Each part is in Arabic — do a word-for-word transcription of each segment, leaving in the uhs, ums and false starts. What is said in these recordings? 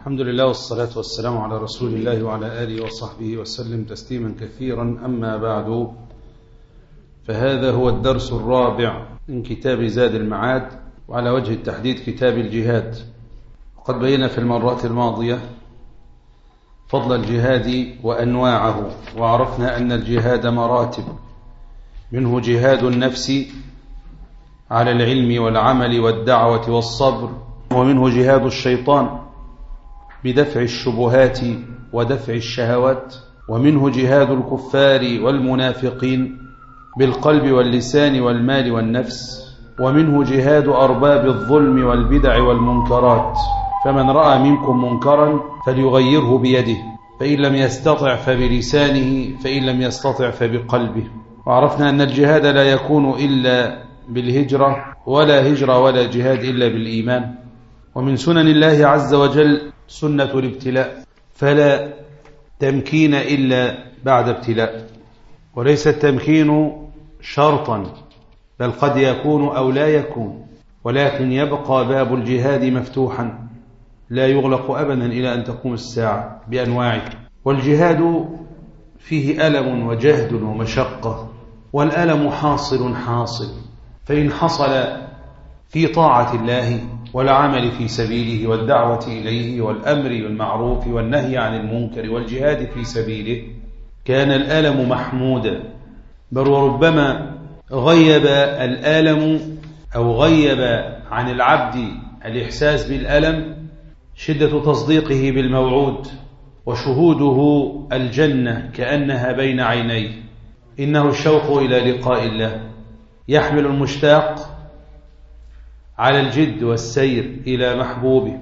الحمد لله والصلاة والسلام على رسول الله وعلى آله وصحبه وسلم تسليما كثيرا. أما بعد، فهذا هو الدرس الرابع من كتاب زاد المعاد، وعلى وجه التحديد كتاب الجهاد. وقد بينا في المرات الماضية فضل الجهاد وأنواعه، وعرفنا أن الجهاد مراتب، منه جهاد النفس على العلم والعمل والدعوة والصبر، ومنه جهاد الشيطان بدفع الشبهات ودفع الشهوات، ومنه جهاد الكفار والمنافقين بالقلب واللسان والمال والنفس، ومنه جهاد أرباب الظلم والبدع والمنكرات. فمن رأى منكم منكرا فليغيره بيده، فإن لم يستطع فبلسانه، فإن لم يستطع فبقلبه. وعرفنا أن الجهاد لا يكون إلا بالهجرة، ولا هجرة ولا جهاد إلا بالإيمان. ومن سنن الله عز وجل سنة الابتلاء، فلا تمكين إلا بعد ابتلاء، وليس التمكين شرطا، بل قد يكون أو لا يكون، ولكن يبقى باب الجهاد مفتوحا لا يغلق أبدا إلى أن تقوم الساعة بأنواعه. والجهاد فيه ألم وجهد ومشقة، والألم حاصل حاصل، فإن حصل في طاعة الله والعمل في سبيله والدعوة إليه والأمر بالمعروف والنهي عن المنكر والجهاد في سبيله كان الألم محمودا، بل وربما غيب الألم أو غيب عن العبد الإحساس بالألم شدة تصديقه بالموعود وشهوده الجنة كأنها بين عينيه. إنه الشوق إلى لقاء الله يحمل المشتاق على الجد والسير إلى محبوبه،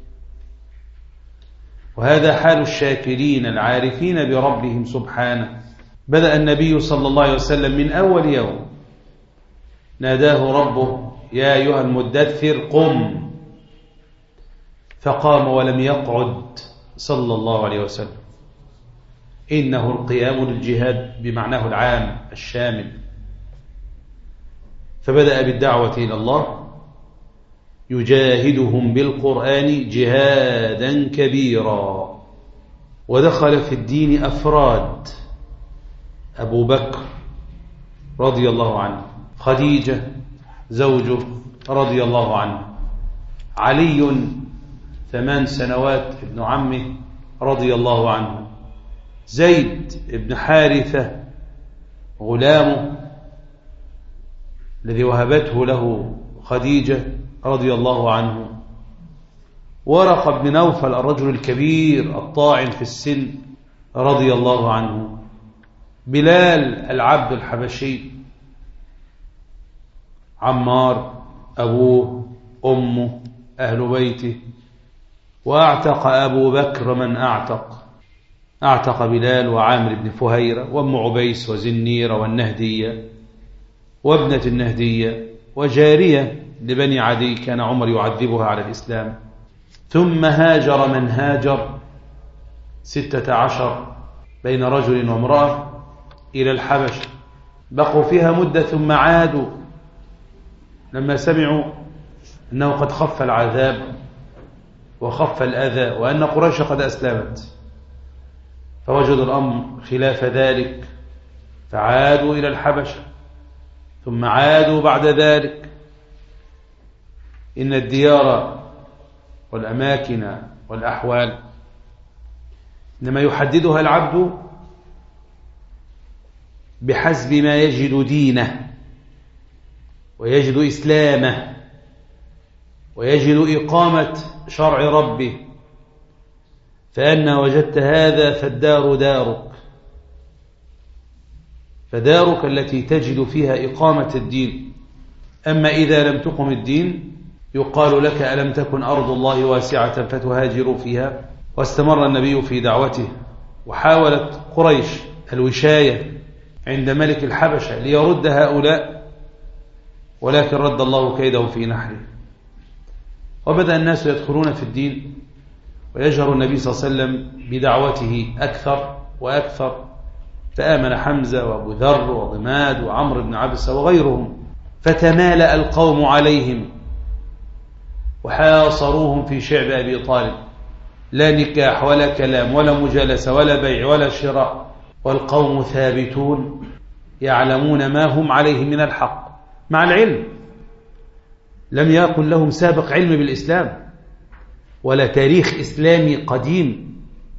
وهذا حال الشاكرين العارفين بربهم سبحانه. بدأ النبي صلى الله عليه وسلم من أول يوم ناداه ربه: يا أيها المدثر قم، فقام ولم يقعد صلى الله عليه وسلم. إنه القيام للجهاد بمعناه العام الشامل. فبدأ بالدعوة إلى الله يجاهدهم بالقرآن جهادا كبيرا، ودخل في الدين أفراد: أبو بكر رضي الله عنه، خديجة زوجه رضي الله عنه، علي ثمان سنوات ابن عمه رضي الله عنه، زيد ابن حارثة غلامه الذي وهبته له خديجة رضي الله عنه، ورقة بن نوفل الرجل الكبير الطاعن في السن رضي الله عنه، بلال العبد الحبشي، عمار أبوه أمه أهل بيته. وأعتق أبو بكر من أعتق، أعتق بلال وعامر بن فهيرة وأم عبيس وزنيرة والنهدية وابنة النهدية وجارية لبني عدي كان عمر يعذبها على الإسلام. ثم هاجر من هاجر ستة عشر بين رجل وامرأة إلى الحبشة، بقوا فيها مدة ثم عادوا لما سمعوا أنه قد خف العذاب وخف الأذى وأن قريش قد أسلمت، فوجدوا الأمر خلاف ذلك فعادوا إلى الحبشة، ثم عادوا بعد ذلك. إن الديار والأماكن والأحوال إنما يحددها العبد بحسب ما يجد دينه ويجد إسلامه ويجد إقامة شرع ربه، فأن وجدت هذا فالدار دارك، فدارك التي تجد فيها إقامة الدين. أما إذا لم تقم الدين يقال لك: ألم تكن أرض الله واسعة فتهاجروا فيها؟ واستمر النبي في دعوته، وحاولت قريش الوشاية عند ملك الحبشة ليرد هؤلاء، ولكن رد الله كيده في نحره، وبدأ الناس يدخلون في الدين، ويجهر النبي صلى الله عليه وسلم بدعوته أكثر وأكثر، فآمن حمزة وأبو ذر وضماد وعمر بن عبسة وغيرهم، فتمالأ القوم عليهم وحاصروهم في شعب أبي طالب، لا نكاح ولا كلام ولا مجالسة ولا بيع ولا شراء، والقوم ثابتون يعلمون ما هم عليه من الحق مع العلم. لم يكن لهم سابق علم بالإسلام ولا تاريخ إسلامي قديم،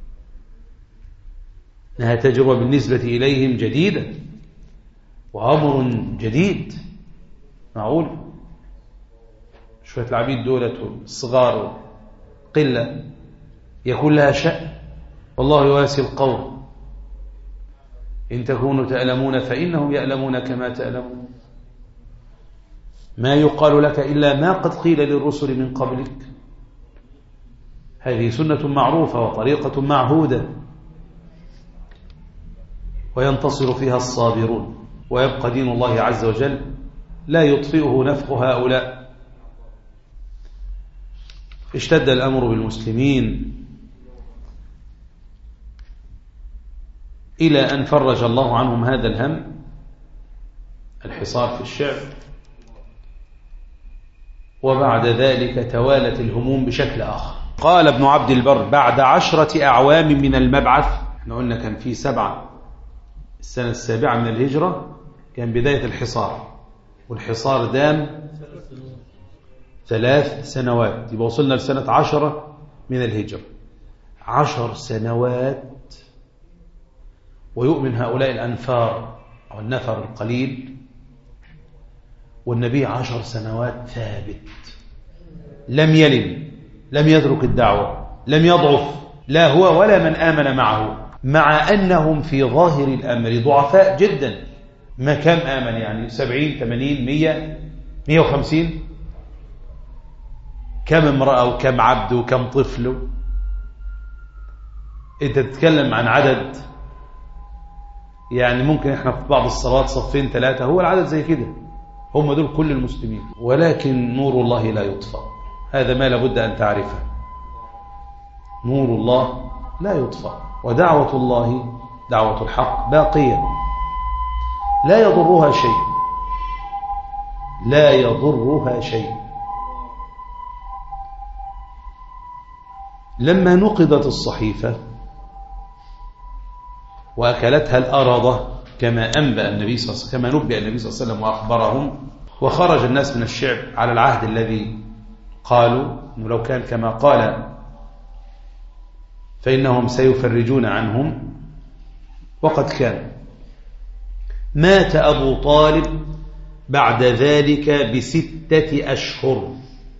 إنها تجربة بالنسبة إليهم جديدة وأمر جديد. معقول شوية العبيد دولة والصغار قلة يكون لها شأن؟ والله يواسي القوم، إن تكونوا تألمون فإنهم يألمون كما تألمون، ما يقال لك إلا ما قد قيل للرسل من قبلك. هذه سنة معروفة وطريقة معهودة، وينتصر فيها الصابرون، ويبقى دين الله عز وجل لا يطفئه نفخ هؤلاء. اشتد الأمر بالمسلمين إلى أن فرج الله عنهم هذا الهم، الحصار في الشعب، وبعد ذلك توالت الهموم بشكل آخر. قال ابن عبد البر: بعد عشرة أعوام من المبعث، احنا قلنا كان في سبعة، السنة السابعة من الهجرة كان بداية الحصار، والحصار دام ثلاث سنوات، يبقى وصلنا لسنة عشرة من الهجرة، عشر سنوات. ويؤمن هؤلاء الأنفار أو النفر القليل، والنبي عشر سنوات ثابت، لم يلن، لم يترك الدعوة، لم يضعف، لا هو ولا من آمن معه، مع أنهم في ظاهر الأمر ضعفاء جدا. ما كم آمن يعني؟ سبعين، ثمانين، مية، مية وخمسين؟ كم امرأة وكم عبد وكم طفل؟ انت تتكلم عن عدد يعني ممكن احنا في بعض الصلوات صفين ثلاثة، هو العدد زي كده، هم دول كل المسلمين. ولكن نور الله لا يطفأ، هذا ما لابد أن تعرفه، نور الله لا يطفأ، ودعوة الله دعوة الحق باقية لا يضرها شيء، لا يضرها شيء. لما نقضت الصحيفة وأكلتها الأرضة كما أنبأ النبي صلى الله عليه وسلم، كما نبأ النبي صلى الله عليه وسلم وأخبرهم، وخرج الناس من الشعب على العهد الذي قالوا إنه لو كان كما قال فإنهم سيفرجون عنهم، وقد كان. مات أبو طالب بعد ذلك بستة أشهر،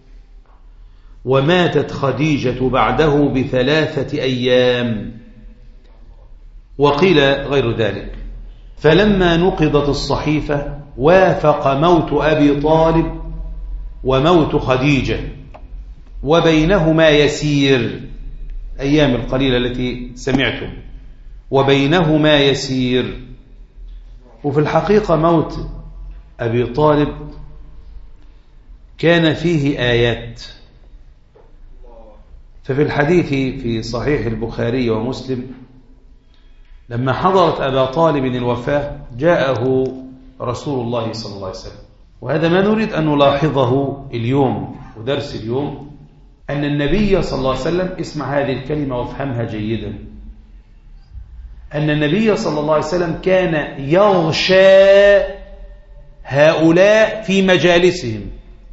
وماتت خديجة بعده بثلاثة أيام، وقيل غير ذلك. فلما نقضت الصحيفة وافق موت أبي طالب وموت خديجة، وبينهما يسير، أيام القليلة التي سمعتم، وبينهما يسير. وفي الحقيقة موت أبي طالب كان فيه آيات. ففي الحديث في صحيح البخاري ومسلم لما حضرت أبا طالب الوفاة جاءه رسول الله صلى الله عليه وسلم، وهذا ما نريد أن نلاحظه اليوم ودرس اليوم، أن النبي صلى الله عليه وسلم، اسمع هذه الكلمة وافهمها جيدا، أن النبي صلى الله عليه وسلم كان يغشى هؤلاء في مجالسهم،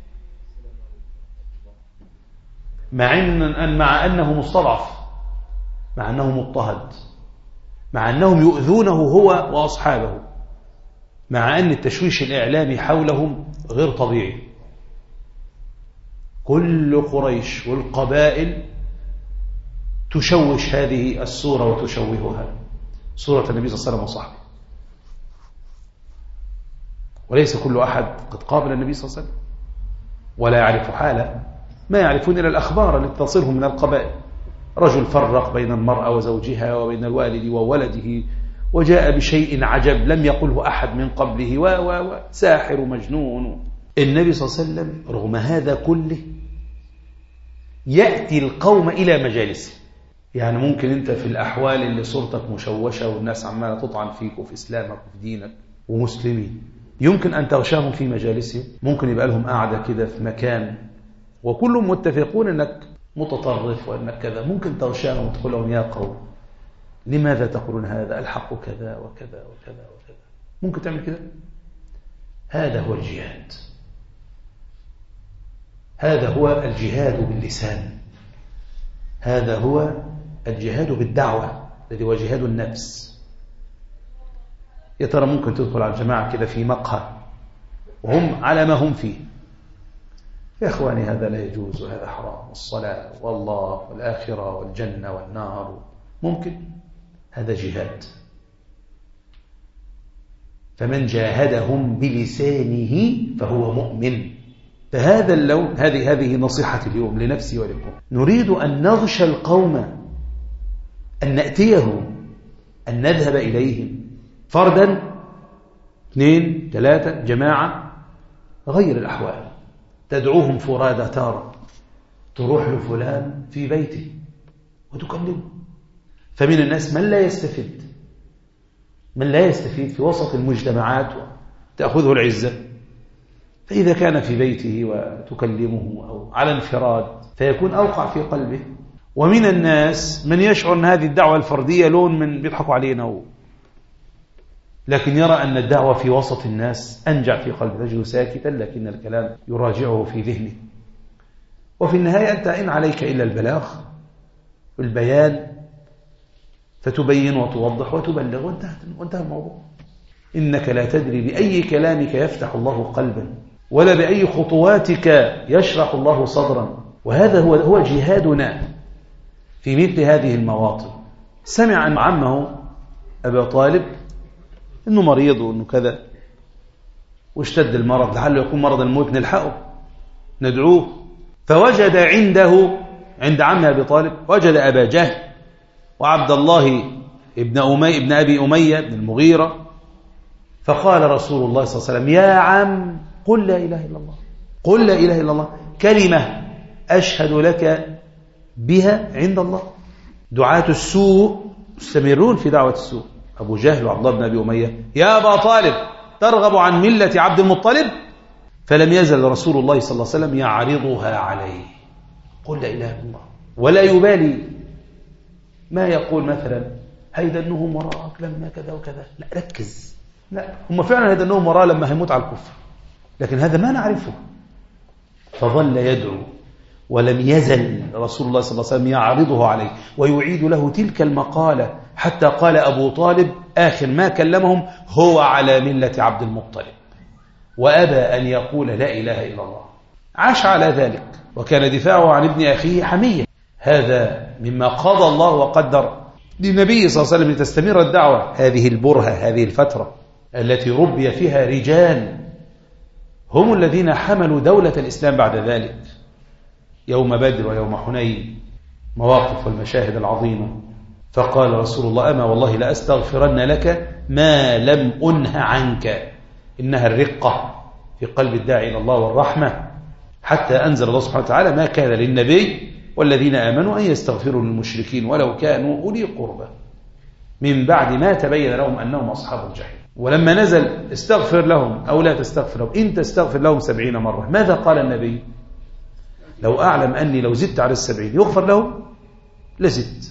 مع أن مع أنه مستضعف، مع أنه مضطهد، مع أنهم يؤذونه هو وأصحابه، مع أن التشويش الإعلامي حولهم غير طبيعي. كل قريش والقبائل تشوش هذه السورة وتشوهها، سورة النبي صلى الله عليه وسلم وصحبه. وليس كل أحد قد قابل النبي صلى الله عليه وسلم ولا يعرف حاله، ما يعرفون إلا الأخبار التي تصلهم من القبائل. رجل فرق بين المرأة وزوجها وبين الوالد وولده، وجاء بشيء عجب لم يقله أحد من قبله، وساحر مجنون. النبي صلى الله عليه وسلم رغم هذا كله يأتي القوم إلى مجالسه. يعني ممكن أنت في الأحوال اللي صورتك مشوشة والناس عمالة تطعن فيك وفي إسلامك وفي دينك ومسلمين، يمكن أن تغشاهم في مجالسهم، ممكن يبقى لهم قاعدة كده في مكان وكلهم متفقون أنك متطرف وأنك كذا، ممكن تغشاهم وتقولهم يا قوم لماذا تقولون هذا؟ الحق كذا وكذا وكذا وكذا. ممكن تعمل كده؟ هذا هو الجهاد، هذا هو الجهاد باللسان، هذا هو الجهاد بالدعوة الذي هو جهاد النفس. يا ترى ممكن تدخل على الجماعة كده في مقهى وهم على ما هم فيه، يا إخواني هذا لا يجوز وهذا حرام، الصلاة والله والآخرة والجنة والنار، ممكن؟ هذا جهاد. فمن جاهدهم بلسانه فهو مؤمن. فهذا اللون، هذه هذه نصيحة اليوم لنفسي ولكم. نريد أن نغشى القوم، أن نأتيهم، أن نذهب إليهم فردا، اثنين ثلاثة، جماعة، غير الأحوال. تدعوهم فرادى تارة، تروح لفلان في بيته وتكلمه. فمن الناس من لا يستفيد، من لا يستفيد في وسط المجتمعات تأخذه العزة، فإذا كان في بيته وتكلمه أو على انفراد فيكون أوقع في قلبه. ومن الناس من يشعر أن هذه الدعوة الفردية لون من بيضحكوا علينا، لكن يرى أن الدعوة في وسط الناس أنجع في قلبه، تجده ساكتا لكن الكلام يراجعه في ذهنه. وفي النهاية أنت إن عليك إلا البلاغ، البيان، فتبين وتوضح وتبلغ وانتهى الموضوع. إنك لا تدري بأي كلامك يفتح الله قلبا، ولا بأي خطواتك يشرح الله صدرا. وهذا هو هو جهادنا في مثل هذه المواطن. سمع عن عمه أبا طالب إنه مريض وإنه كذا، واشتد المرض، لعله يكون مرض الموت، نلحقه ندعوه. فوجد عنده عند عمه أبي طالب وجد أبا جهل وعبد الله ابن أمي ابن أبي أمية بن المغيرة. فقال رسول الله صلى الله عليه وسلم يا عم قل لا إله إلا الله، قل لا إله إلا الله، كلمة أشهد لك بها عند الله. دعاة السوء مستمرون في دعوة السوء، أبو جهل وعبد الله بن أبي أمية، يا أبا طالب ترغب عن ملة عبد المطلب؟ فلم يزل رسول الله صلى الله عليه وسلم يعرضها عليه، قل لا إله إلا الله، ولا يبالي ما يقول مثلا هيدنهم وراءك لما كذا وكذا، لا ركز، لا هم فعلا هيدنهم وراء لما هيموت على الكفر، لكن هذا ما نعرفه. فظل يدعو ولم يزل رسول الله صلى الله عليه وسلم يعرضه عليه ويعيد له تلك المقالة، حتى قال أبو طالب آخر ما كلمهم هو على ملة عبد المطلب، وأبى أن يقول لا إله إلا الله. عاش على ذلك، وكان دفاعه عن ابن أخيه حمية. هذا مما قضى الله وقدر للنبي صلى الله عليه وسلم لتستمر الدعوة. هذه البرهة، هذه الفترة التي ربي فيها رجال هم الذين حملوا دولة الإسلام بعد ذلك. يوم بدر ويوم حنين، مواقف والمشاهد العظيمة. فقال رسول الله أما والله لأستغفرن لك ما لم أنه عنك. إنها الرقة في قلب الداعي إلى الله والرحمة، حتى أنزل الله سبحانه وتعالى ما كان للنبي والذين آمنوا أن يستغفروا للمشركين ولو كانوا أولي قربى من بعد ما تبين لهم أنهم أصحاب الجحيم. ولما نزل استغفر لهم أو لا تستغفر لهم، إن تستغفر لهم سبعين مرة، ماذا قال النبي؟ لو أعلم أني لو زدت على السبعين يغفر لهم لزدت.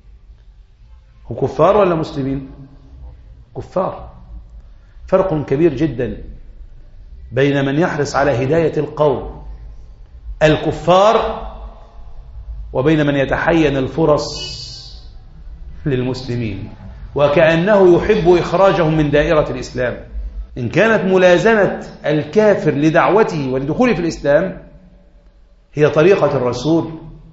هم كفار ولا مسلمين؟ كفار. فرق كبير جدا بين من يحرص على هداية القوم الكفار وبين من يتحين الفرص للمسلمين وكأنه يحب إخراجهم من دائرة الإسلام. إن كانت ملازمة الكافر لدعوته ولدخوله في الإسلام هي طريقة الرسول،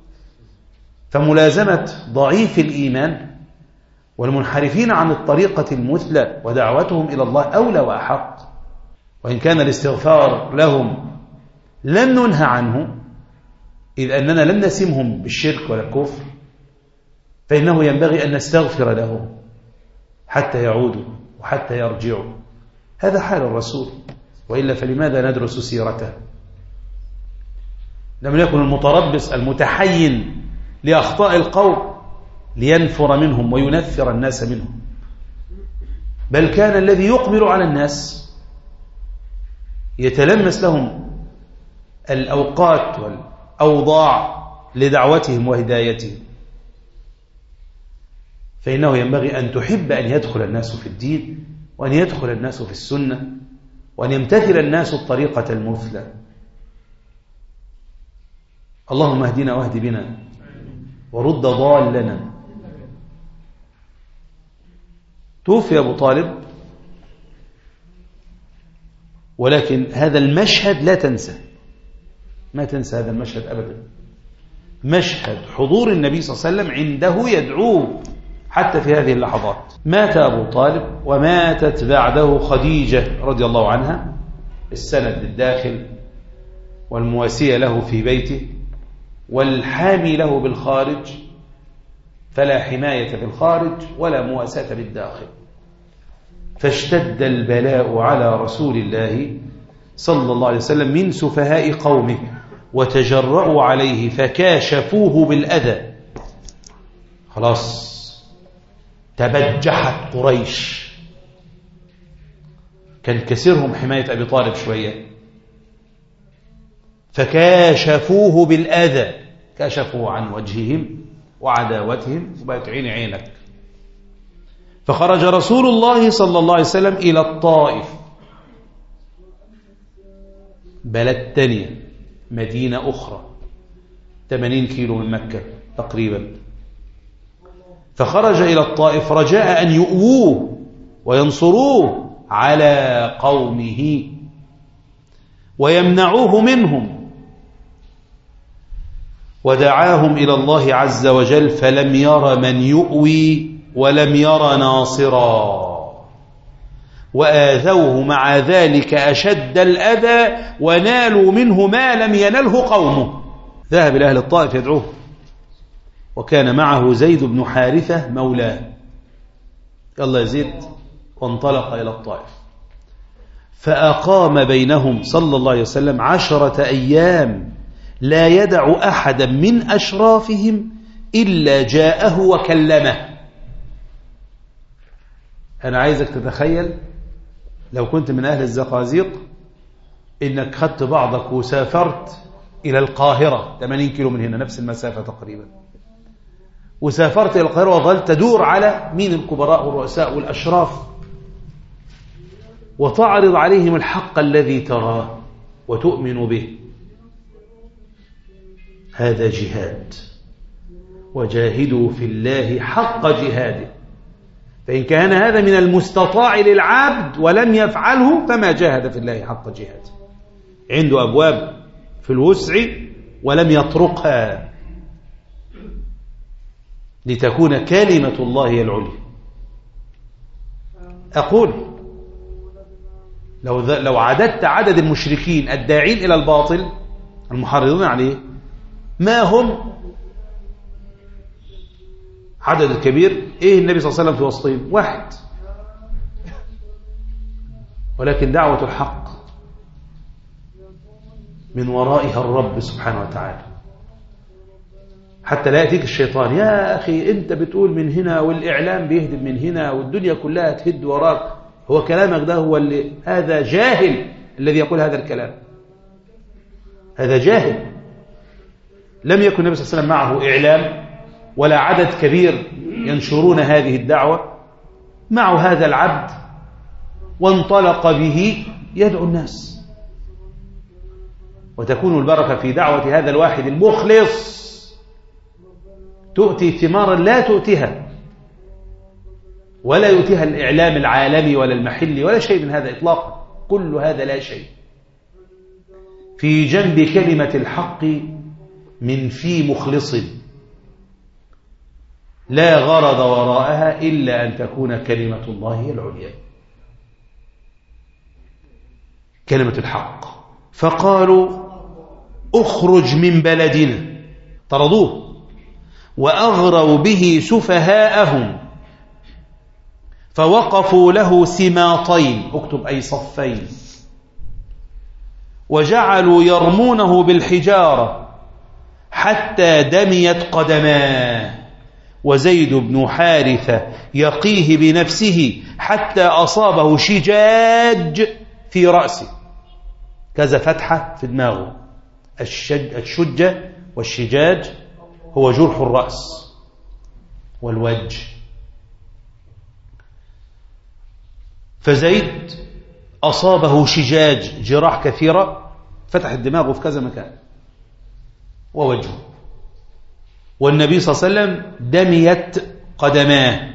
فملازمة ضعيف الإيمان والمنحرفين عن الطريقة المثلى ودعوتهم إلى الله أولى وأحق. وإن كان الاستغفار لهم لم ننهى عنه، إذ أننا لم نسمهم بالشرك ولا الكفر، فإنه ينبغي أن نستغفر لهم حتى يعودوا وحتى يرجعوا. هذا حال الرسول، وإلا فلماذا ندرس سيرته؟ لم يكن المتربص المتحين لأخطاء القوم لينفر منهم وينفر الناس منهم، بل كان الذي يقبل على الناس يتلمس لهم الأوقات والأوضاع لدعوتهم وهدايتهم، فإنه ينبغي أن تحب أن يدخل الناس في الدين، وأن يدخل الناس في السنة، وأن يمتثل الناس الطريقة المثلى. اللهم اهدنا واهد بنا ورد ضالنا. توفي أبو طالب، ولكن هذا المشهد لا تنسى، ما تنسى هذا المشهد أبدا، مشهد حضور النبي صلى الله عليه وسلم عنده يدعوه حتى في هذه اللحظات. مات أبو طالب وماتت بعده خديجة رضي الله عنها، السند للداخل والمواسية له في بيته والحامي له بالخارج، فلا حماية في الخارج ولا مواساة بالداخل. فاشتد البلاء على رسول الله صلى الله عليه وسلم من سفهاء قومه، وتجرأوا عليه فكاشفوه بالأذى. خلاص تبجحت قريش، كان كسرهم حماية أبي طالب شوية، فكاشفوه بالأذى، كشفوا عن وجههم وعداوتهم وبقت عين عينك. فخرج رسول الله صلى الله عليه وسلم إلى الطائف، بلد تانية، مدينة أخرى ثمانين كيلو من مكة تقريبا. فخرج إلى الطائف رجاء أن يؤووه وينصروه على قومه ويمنعوه منهم، ودعاهم إلى الله عز وجل، فلم ير من يؤوي ولم ير ناصرا، وآذوه مع ذلك أشد الأذى، ونالوا منه ما لم ينله قومه. ذهب إلى أهل الطائف يدعوه، وكان معه زيد بن حارثة مولاه. يلا يزيد، وانطلق إلى الطائف، فأقام بينهم صلى الله عليه وسلم عشرة أيام لا يدع أحدا من أشرافهم إلا جاءه وكلمه. أنا عايزك تتخيل لو كنت من أهل الزقازيق إنك خدت بعضك وسافرت إلى القاهرة، ثمانين كيلو من هنا، نفس المسافة تقريبا، وسافرت إلى القاهرة وظلت تدور على مين الكبراء والرؤساء والأشراف، وتعرض عليهم الحق الذي تراه وتؤمن به. هذا جهاد، وجاهدوا في الله حق جهاده. فإن كان هذا من المستطاع للعبد ولم يفعله فما جاهد في الله حق جهاده. عنده أبواب في الوسع ولم يطرقها لتكون كلمة الله هي العليا. أقول لو لو عددت عدد المشركين الداعين إلى الباطل المحرضون عليه ما هم عدد كبير، إيه النبي صلى الله عليه وسلم في وسطهم؟ واحد. ولكن دعوة الحق من ورائها الرب سبحانه وتعالى، حتى لا يأتيك الشيطان يا أخي أنت بتقول من هنا والإعلام بيهدم من هنا والدنيا كلها تهد وراك. هو كلامك ده هو اللي، هذا جاهل الذي يقول هذا الكلام، هذا جاهل. لم يكن النبي صلى الله عليه وسلم معه إعلام ولا عدد كبير ينشرون هذه الدعوة، معه هذا العبد وانطلق به يدعو الناس، وتكون البركة في دعوة هذا الواحد المخلص، تؤتي ثمارا لا تؤتيها ولا يؤتيها الإعلام العالمي ولا المحلي ولا شيء من هذا إطلاقا. كل هذا لا شيء في جنب كلمة الحق من في مخلص لا غرض وراءها إلا أن تكون كلمة الله هي العليا، كلمة الحق. فقالوا اخرج من بلدنا، طردوه وأغروا به سفهاءهم، فوقفوا له سماطين، اكتب أي صفين، وجعلوا يرمونه بالحجارة حتى دميت قدماه، وزيد بن حارثة يقيه بنفسه حتى أصابه شجاج في رأسه، كذا فتحة في دماغه. الشج الشجة والشجاج هو جرح الرأس والوجه. فزيد أصابه شجاج، جراح كثيرة فتحت دماغه في كذا مكان ووجهه، والنبي صلى الله عليه وسلم دميت قدماه.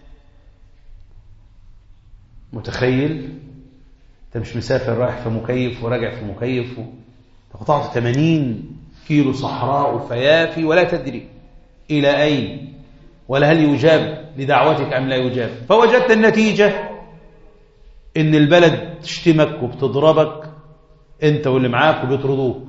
متخيل؟ انت مش مسافر رايح في مكيف وراجع في مكيف، قطعت ثمانين كيلو صحراء وفيافي ولا تدري إلى أين، ولا هل يجاب لدعوتك أم لا يجاب. فوجدت النتيجة إن البلد تشتمك وبتضربك أنت واللي معاك وبيطردوك.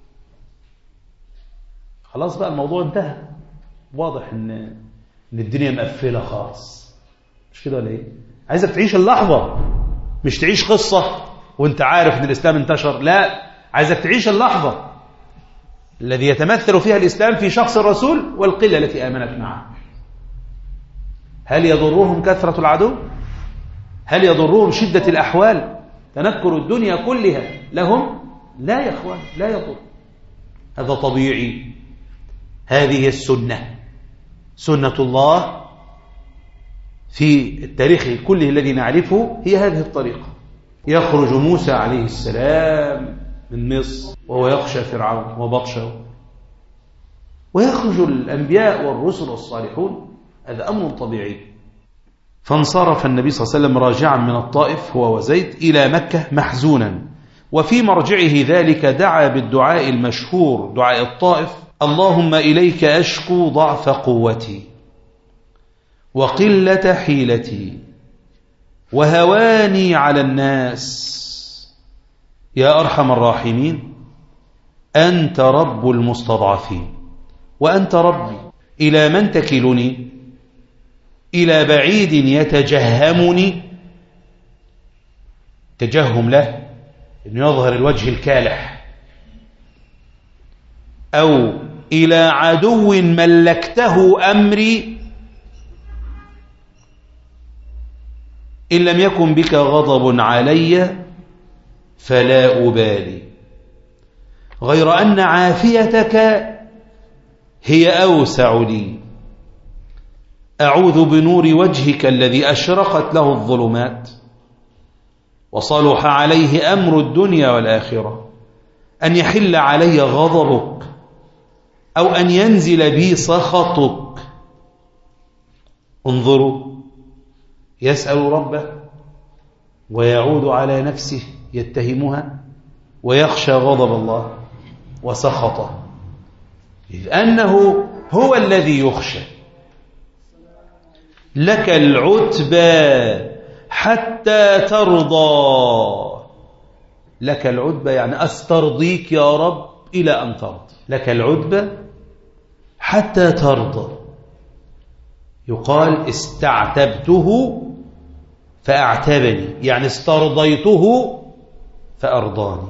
خلاص بقى الموضوع انتهى، واضح إن إن الدنيا مقفلة خالص، مش كده ولا إيه؟ عايزك تعيش اللحظة، مش تعيش قصة وانت عارف إن الإسلام انتشر، لا، عايزك تعيش اللحظة الذي يتمثل فيها الإسلام في شخص الرسول والقلة التي آمنت معه. هل يضرهم كثرة العدو؟ هل يضرهم شدة الأحوال؟ تنكر الدنيا كلها لهم؟ لا يا أخوان، لا يضر. هذا طبيعي، هذه السنة، سنة الله في التاريخ كله الذي نعرفه هي هذه الطريقة. يخرج موسى عليه السلام من مصر وهو يخشى فرعون وبطشه، ويخرج الأنبياء والرسل والصالحون، هذا أمر طبيعي. فانصرف النبي صلى الله عليه وسلم راجعا من الطائف هو وزيد إلى مكة محزونا، وفي مرجعه ذلك دعا بالدعاء المشهور دعاء الطائف: اللهم إليك أشكو ضعف قوتي وقلة حيلتي وهواني على الناس، يا أرحم الراحمين أنت رب المستضعفين وأنت ربي، إلى من تكلني؟ إلى بعيد يتجهمني، تجهم له إنه يظهر الوجه الكالح، أو إلى عدو ملكته أمري، إن لم يكن بك غضب علي فلا أبالي، غير أن عافيتك هي أوسع لي، أعوذ بنور وجهك الذي أشرقت له الظلمات وصلح عليه أمر الدنيا والآخرة أن يحل علي غضبك أو أن ينزل بي سخطك. انظروا، يسأل ربه ويعود على نفسه يتهمها ويخشى غضب الله وسخطه، إذ أنه هو الذي يخشى. لك العتبى حتى ترضى، لك العتبى يعني أسترضيك يا رب إلى أن ترضى، لك العتبى حتى ترضى. يقال استعتبته فأعتبني، يعني استرضيته فأرضاني.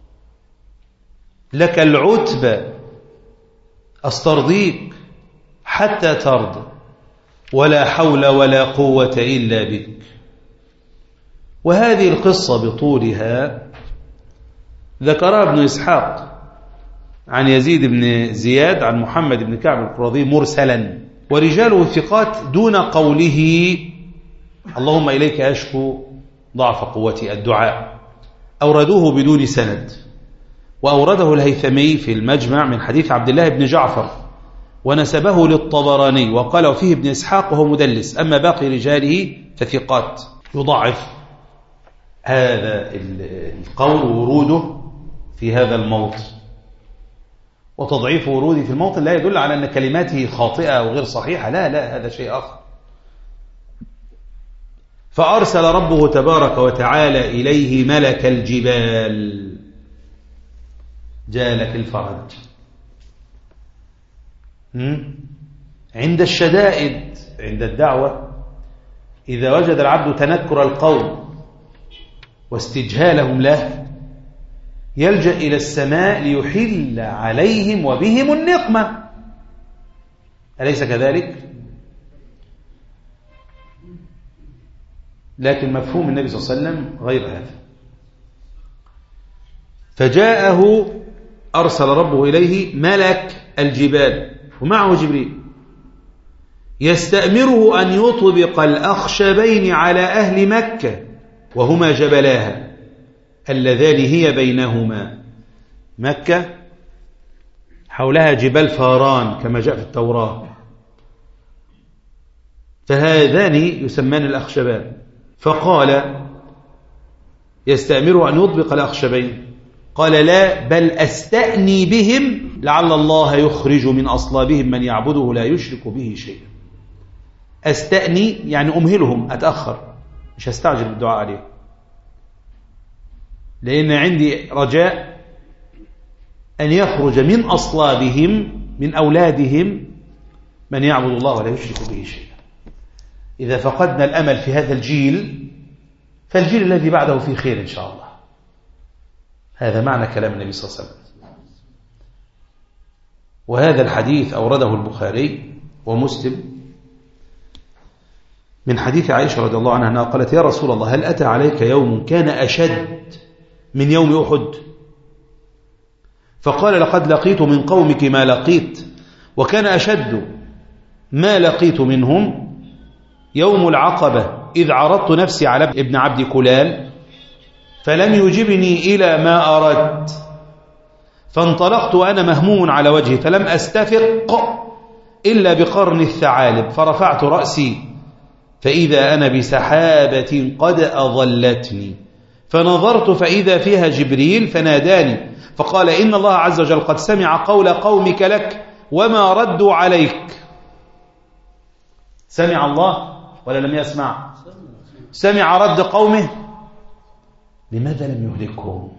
لك العتبى، أسترضيك حتى ترضى، ولا حول ولا قوة إلا بك. وهذه القصة بطولها ذكرها ابن إسحاق عن يزيد بن زياد عن محمد بن كعب القرظي مرسلا، ورجاله ثقات دون قوله اللهم إليك أشكو ضعف قوتي الدعاء، أوردوه بدون سند. وأورده الهيثمي في المجمع من حديث عبد الله بن جعفر ونسبه للطبراني، وقال وفيه ابن إسحاق وهو مدلس، أما باقي رجاله فثقات. يضعف هذا القول وروده في هذا الموطن، وتضعيف وروده في الموطن لا يدل على أن كلماته خاطئة وغير صحيحة، لا لا، هذا شيء آخر. فأرسل ربه تبارك وتعالى إليه ملك الجبال، جالك الفرج عند الشدائد، عند الدعوة، إذا وجد العبد تنكر القوم واستجهالهم له يلجأ إلى السماء ليحل عليهم وبهم النقمة، أليس كذلك؟ لكن مفهوم النبي صلى الله عليه وسلم غير هذا. فجاءه أرسل ربه إليه ملك الجبال ومعه جبريل يستأمره أن يطبق الأخشبين على أهل مكة وهما جبلاها اللذان هي بينهما. مكة حولها جبال فاران كما جاء في التوراة، فهذان يسمان الأخشبان. فقال يستأمره أن يطبق الأخشبين، قال لا بل أستأني بهم لعل الله يخرج من أصلابهم من يعبده لا يشرك به شيئا. أستأني يعني أمهلهم، أتأخر، مش هستعجل بالدعاء عليه، لأن عندي رجاء أن يخرج من أصلابهم من أولادهم من يعبد الله ولا يشرك به شيئا. إذا فقدنا الأمل في هذا الجيل فالجيل الذي بعده في خير إن شاء الله. هذا معنى كلام النبي صلى الله عليه وسلم. وهذا الحديث أورده البخاري ومسلم من حديث عائشة رضي الله عنها قالت يا رسول الله هل أتى عليك يوم كان أشد من يوم أحد؟ فقال لقد لقيت من قومك ما لقيت، وكان أشد ما لقيت منهم يوم العقبة إذ عرضت نفسي على ابن عبد كلال فلم يجبني إلى ما أردت، فانطلقت وأنا مهموم على وجهي فلم أستفق إلا بقرن الثعالب، فرفعت رأسي فإذا أنا بسحابة قد أظلتني، فنظرت فإذا فيها جبريل فناداني فقال إن الله عز وجل قد سمع قول قومك لك وما ردوا عليك. سمع الله ولا لم يسمع؟ سمع رد قومه، لماذا لم يهلكهم؟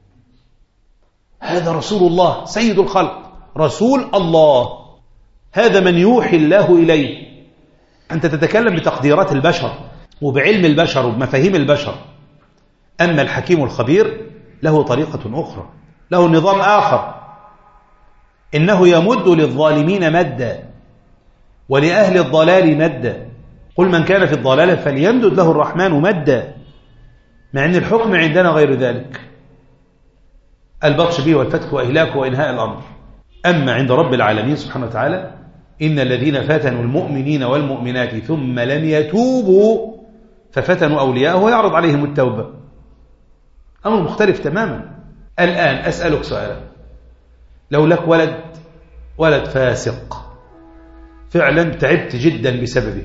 هذا رسول الله سيد الخلق، رسول الله، هذا من يوحي الله إليه. أنت تتكلم بتقديرات البشر وبعلم البشر وبمفاهيم البشر، أما الحكيم الخبير له طريقة أخرى، له نظام آخر. إنه يمد للظالمين مدا ولأهل الضلال مدا، قل من كان في الضلال فليمدد له الرحمن مدا، مع أن الحكم عندنا غير ذلك، البطش به والفتك وإهلاك وإنهاء الأمر. أما عند رب العالمين سبحانه وتعالى إن الذين فتنوا المؤمنين والمؤمنات ثم لم يتوبوا ففتنوا أولياءه ويعرض عليهم التوبة، أمر مختلف تماما. الآن أسألك سؤالا، لو لك ولد ولد فاسق فعلا تعبت جدا بسببه،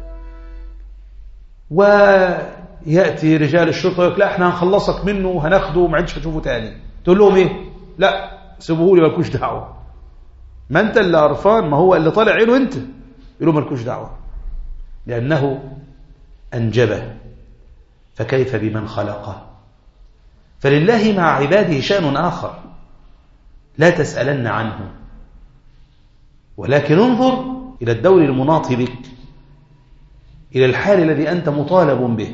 ويأتي رجال الشرطة ويقول لا احنا هنخلصك منه وهناخده وما عندش هتشوفه تاني، تقول لهم ايه؟ لا سيبوه لي مالكوش دعوة، ما انت اللي عرفان، ما هو اللي طالع عينه انت، يقول له مالكوش دعوة، لأنه أنجبه، فكيف بمن خلقه؟ فلله مع عباده شأن آخر لا تسألن عنه، ولكن انظر إلى الدور المناط بك، إلى الحال الذي أنت مطالب به،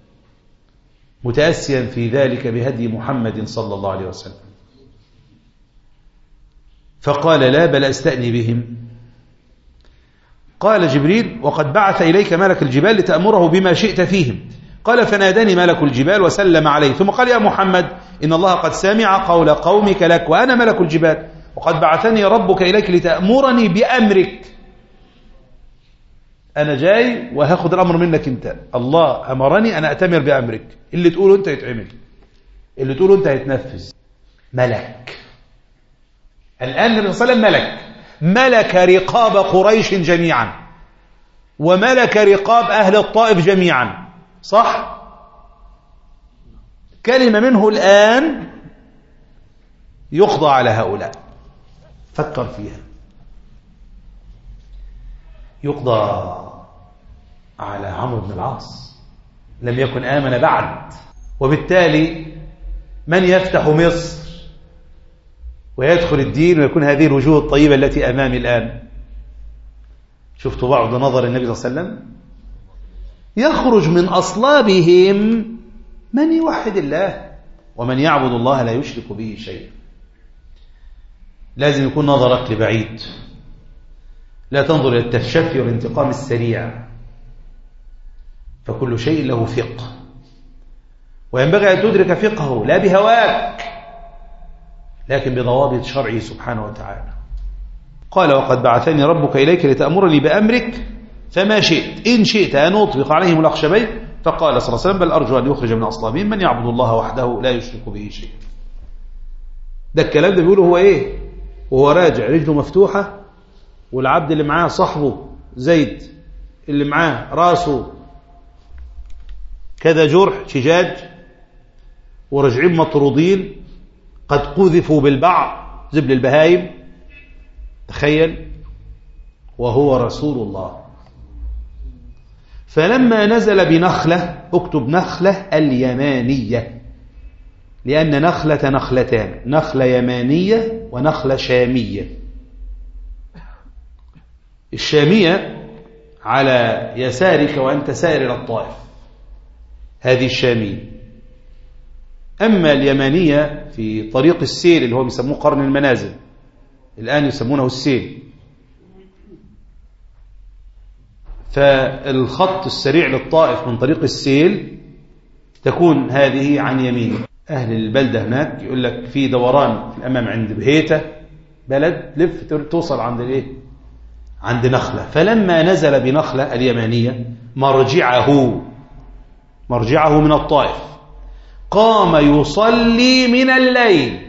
متأسيا في ذلك بهدي محمد صلى الله عليه وسلم. فقال لا بل أستأني بهم. قال جبريل وقد بعث إليك ملك الجبال لتأمره بما شئت فيهم. قال فناداني ملك الجبال وسلم عليه، ثم قال يا محمد إن الله قد سمع قول قومك لك وأنا ملك الجبال وقد بعثني ربك إليك لتأمرني بأمرك. أنا جاي وهاخد الأمر منك أنت، الله أمرني أنا أتمر بأمرك، اللي تقوله أنت يتعمل، اللي تقوله أنت يتنفذ. ملك. الآن النبي صلى الله عليه وسلم ملك، ملك رقاب قريش جميعا وملك رقاب أهل الطائف جميعا، صح؟ كلمة منه الآن يقضى على هؤلاء. فكر فيها، يقضى على عمرو بن العاص، لم يكن آمن بعد، وبالتالي من يفتح مصر ويدخل الدين ويكون هذه الوجوه الطيبة التي أمامي الآن؟ شفتوا بعض نظر النبي صلى الله عليه وسلم؟ يخرج من أصلابهم من يوحد الله ومن يعبد الله لا يشرك به شيئا. لازم يكون نظرك لبعيد، لا تنظر إلى التشفي والانتقام السريع، فكل شيء له فقه، وينبغي أن تدرك فقهه لا بهواك لكن بضوابط شرعه سبحانه وتعالى. قال وقد بعثني ربك إليك لتأمرني بأمرك فما شئت، إن شئت أن أطبق عليهم الأخشبين. فقال صلى الله عليه وسلم بل أرجو أن يخرج من أصلابهم من يعبد الله وحده لا يشرك به شيئا. ده الكلام ده بيقوله هو إيه وهو راجع رجله مفتوحة، والعبد اللي معاه صاحبه زيد اللي معاه راسه كذا جرح شجاج، ورجعين مطرودين قد قذفوا بالبعض زبل البهايم. تخيل، وهو رسول الله. فلما نزل بنخلة، اكتب نخلة اليمانية، لأن نخلة نخلتان، نخلة يمانية ونخلة شامية. الشامية على يسارك وأنت سائر إلى الطائف، هذه الشامية. أما اليمانية في طريق السيل اللي هو بيسموه قرن المنازل، الآن يسمونه السيل. فالخط السريع للطائف من طريق السيل تكون هذه عن يمين. أهل البلدة هناك يقول لك في دوران في الأمام عند بهيتة بلد، لف توصل عند الايه عند نخلة. فلما نزل بنخلة اليمانية مرجعه مرجعه من الطائف قام يصلي من الليل.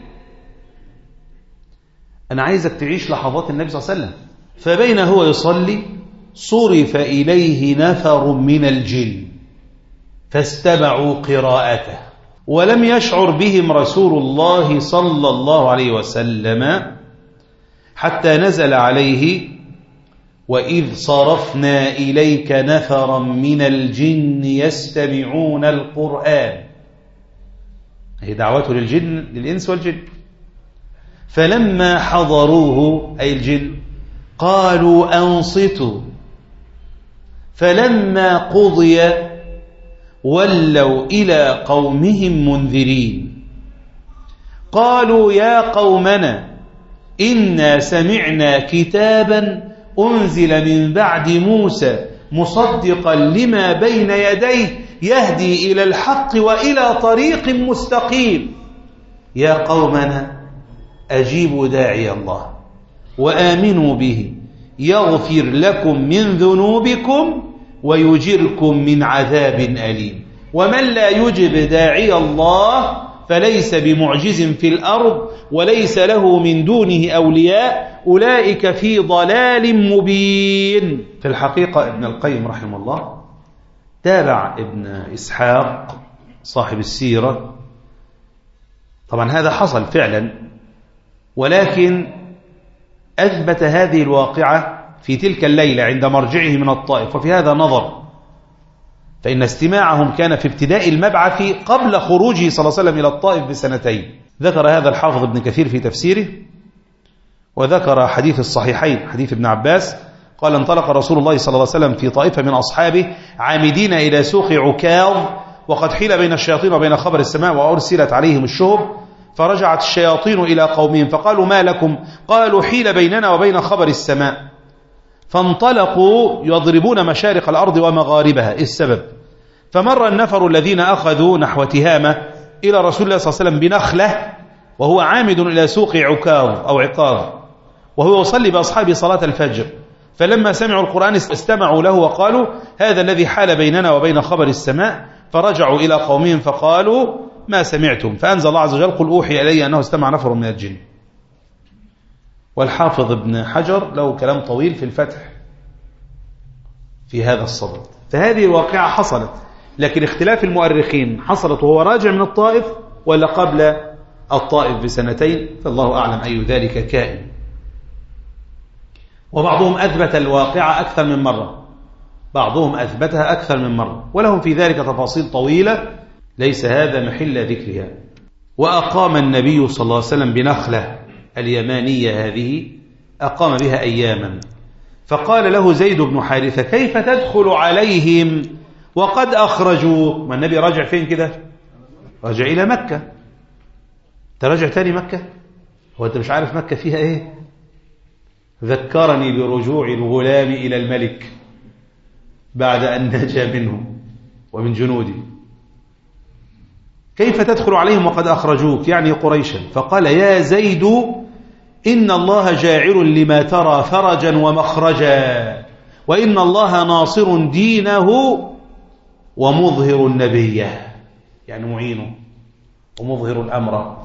أنا عايزك تعيش لحظات النبي صلى الله عليه وسلم. فبين هو يصلي صرف إليه نفر من الجن فاستمعوا قراءته، ولم يشعر بهم رسول الله صلى الله عليه وسلم حتى نزل عليه وإذ صرفنا إليك نفرا من الجن يستمعون القرآن. هي دعوته للجن للإنس والجن. فلما حضروه أي الجن قالوا أنصتوا، فلما قضي ولوا إلى قومهم منذرين قالوا يا قومنا إنا سمعنا كتابا أنزل من بعد موسى مصدقا لما بين يديه يهدي إلى الحق وإلى طريق مستقيم. يا قومنا أجيبوا داعي الله وآمنوا به يغفر لكم من ذنوبكم ويجركم من عذاب أليم. ومن لا يجب داعي الله فليس بمعجز في الأرض وليس له من دونه أولياء أولئك في ضلال مبين. في الحقيقة ابن القيم رحمه الله تابع ابن إسحاق صاحب السيرة. طبعا هذا حصل فعلا، ولكن أثبت هذه الواقعة في تلك الليلة عند مرجعه من الطائف. وفي هذا نظر، فإن استماعهم كان في ابتداء المبعث قبل خروجه صلى الله عليه وسلم إلى الطائف بسنتين. ذكر هذا الحافظ ابن كثير في تفسيره، وذكر حديث الصحيحين حديث ابن عباس قال انطلق رسول الله صلى الله عليه وسلم في طائفة من أصحابه عامدين إلى سوق عكاظ وقد حيل بين الشياطين وبين خبر السماء وأرسلت عليهم الشهب، فرجعت الشياطين إلى قومهم فقالوا ما لكم؟ قالوا حيل بيننا وبين خبر السماء. فانطلقوا يضربون مشارق الأرض ومغاربها. إيه السبب؟ فمر النفر الذين أخذوا نحو تهامة إلى رسول الله صلى الله عليه وسلم بنخلة وهو عامد إلى سوق عكاظ أو عكاظ وهو يصلي بأصحابه صلاة الفجر. فلما سمعوا القرآن استمعوا له وقالوا هذا الذي حال بيننا وبين خبر السماء. فرجعوا إلى قومهم فقالوا ما سمعتم؟ فأنزل الله عز وجل قل أوحي إلي أنه استمع نفر من الجن. والحافظ ابن حجر له كلام طويل في الفتح في هذا الصدد. فهذه الواقعة حصلت، لكن اختلاف المؤرخين حصلت وهو راجع من الطائف ولا قبل الطائف بسنتين، فالله أعلم أي ذلك كائن. وبعضهم أثبت الواقعة أكثر من مرة، بعضهم أثبتها أكثر من مرة، ولهم في ذلك تفاصيل طويلة ليس هذا محل ذكرها. وأقام النبي صلى الله عليه وسلم بنخلة اليمانية هذه أقام بها أياما. فقال له زيد بن حارثة كيف تدخل عليهم وقد أخرجوا؟ ما النبي راجع فين كده؟ راجع إلى مكة. تراجع تاني مكة؟ هو أنت مش عارف مكة فيها إيه؟ ذكرني برجوع الغلام إلى الملك بعد أن نجا منه ومن جنوده. كيف تدخل عليهم وقد أخرجوك؟ يعني قريشا. فقال يا زيد إن الله جاعل لما ترى فرجا ومخرجا، وإن الله ناصر دينه ومظهر النبي، يعني معينه ومظهر الأمر.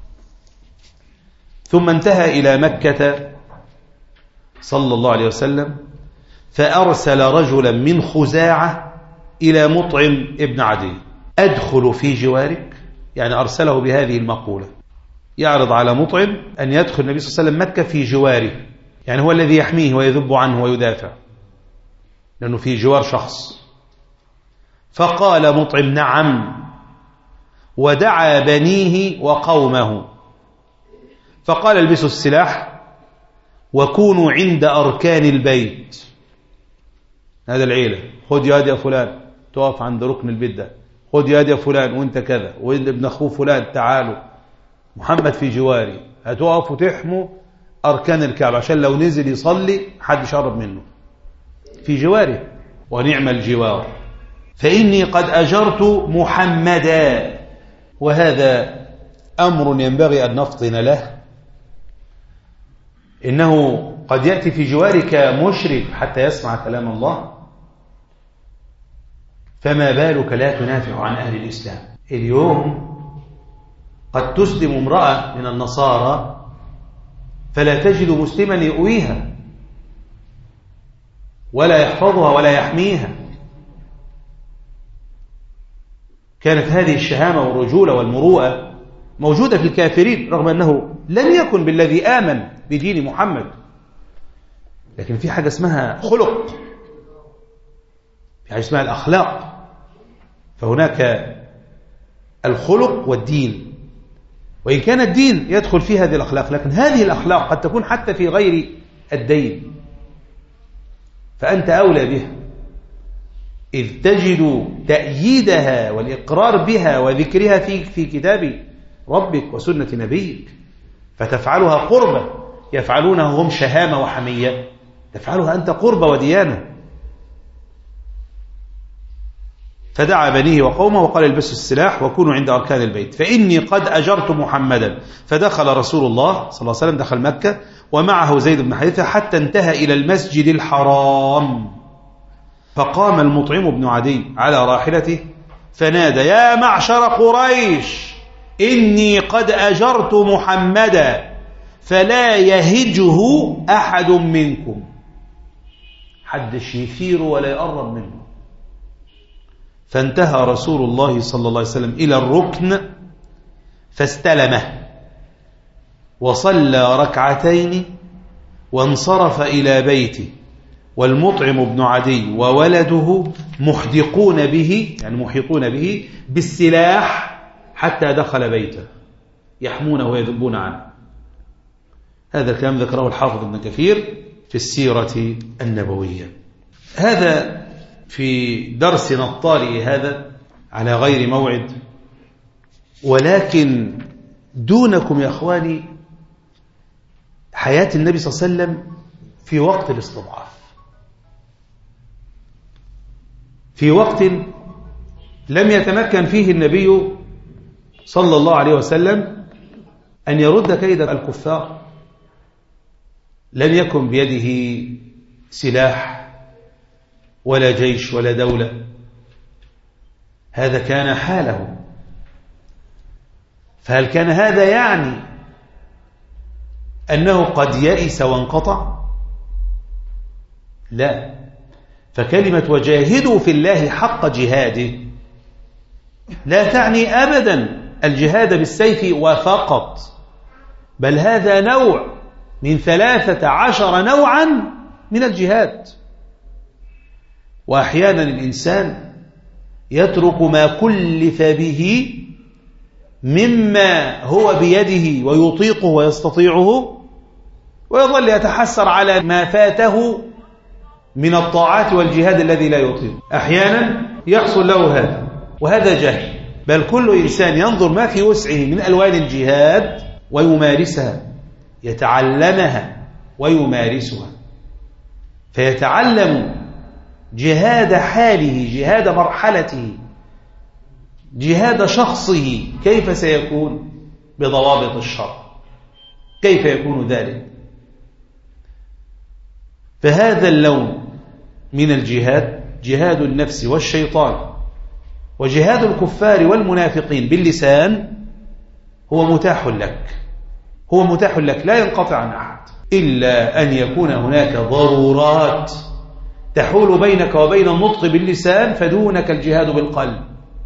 ثم انتهى إلى مكة صلى الله عليه وسلم، فأرسل رجلا من خزاعة إلى مطعم ابن عدي: أدخل في جوارك، يعني أرسله بهذه المقولة، يعرض على مطعم أن يدخل النبي صلى الله عليه وسلم مكة في جواره، يعني هو الذي يحميه ويذب عنه ويدافع، لأنه في جوار شخص. فقال مطعم: نعم، ودعا بنيه وقومه، فقال: البسوا السلاح وكونوا عند أركان البيت، هذا العيلة، خد ياد يا فلان تقف عند ركن البيت ده، خد ياد يا فلان وانت كذا، وانت ابن أخوه فلان تعالوا، محمد في جواري، هتقفوا تحموا أركان الكعبة عشان لو نزل يصلي حد يقرب منه، في جواره، ونعم الجوار، فإني قد أجرت محمدا. وهذا أمر ينبغي أن نفطن له، إنه قد يأتي في جوارك مشرك حتى يسمع كلام الله، فما بالك لا تنافع عن أهل الإسلام. اليوم قد تسلم امرأة من النصارى فلا تجد مسلما يؤويها ولا يحفظها ولا يحميها. كانت هذه الشهامة والرجولة والمروءة موجودة في الكافرين، رغم أنه لم يكن بالذي آمن بدين محمد، لكن في حاجة اسمها خلق، في حاجة اسمها الأخلاق، فهناك الخلق والدين، وإن كان الدين يدخل في هذه الأخلاق، لكن هذه الأخلاق قد تكون حتى في غير الدين، فأنت أولى بها، إذ تجد تأييدها والإقرار بها وذكرها في في كتاب ربك وسنة نبيك، فتفعلها قربة، يفعلونها هم شهامة وحمية، تفعلها أنت قربة وديانة. فدعا بنيه وقومه وقال: البسوا السلاح وكونوا عند أركان البيت، فإني قد أجرت محمدا. فدخل رسول الله صلى الله عليه وسلم، دخل مكة ومعه زيد بن حارثة حتى انتهى إلى المسجد الحرام، فقام المطعم بن عدي على راحلته فنادى: يا معشر قريش، إني قد أجرت محمدا فلا يهجه أحد منكم، حدش يثير ولا يقرب منه. فانتهى رسول الله صلى الله عليه وسلم إلى الركن فاستلمه وصلى ركعتين وانصرف إلى بيته، والمطعم بن عدي وولده محدقون به، يعني محيطون به بالسلاح حتى دخل بيته يحمونه ويذبون عنه. هذا الكلام ذكره الحافظ ابن كثير في السيرة النبوية. هذا في درسنا الطارئ هذا على غير موعد، ولكن دونكم يا أخواني حياة النبي صلى الله عليه وسلم في وقت الاستضعاف، في وقت لم يتمكن فيه النبي صلى الله عليه وسلم أن يرد كيد الكفار، لم يكن بيده سلاح ولا جيش ولا دولة، هذا كان حاله. فهل كان هذا يعني أنه قد يئس وانقطع؟ لا، فكلمة وجاهدوا في الله حق جهاده لا تعني أبدا الجهاد بالسيف وفقط، بل هذا نوع من ثلاثة عشر نوعا من الجهاد. وأحيانا الإنسان يترك ما كلف به مما هو بيده ويطيقه ويستطيعه، ويظل يتحسر على ما فاته من الطاعات والجهاد الذي لا يطيق. أحيانا يحصل له هذا، وهذا جهل، بل كل إنسان ينظر ما في وسعه من ألوان الجهاد ويمارسها، يتعلمها ويمارسها، فيتعلم جهاد حاله، جهاد مرحلته، جهاد شخصه، كيف سيكون بضوابط الشرع، كيف يكون ذلك؟ فهذا اللون من الجهاد جهاد النفس والشيطان وجهاد الكفار والمنافقين باللسان هو متاح لك، هو متاح لك لا ينقطع عن أحد، إلا أن يكون هناك ضرورات تحول بينك وبين النطق باللسان فدونك الجهاد بالقلب.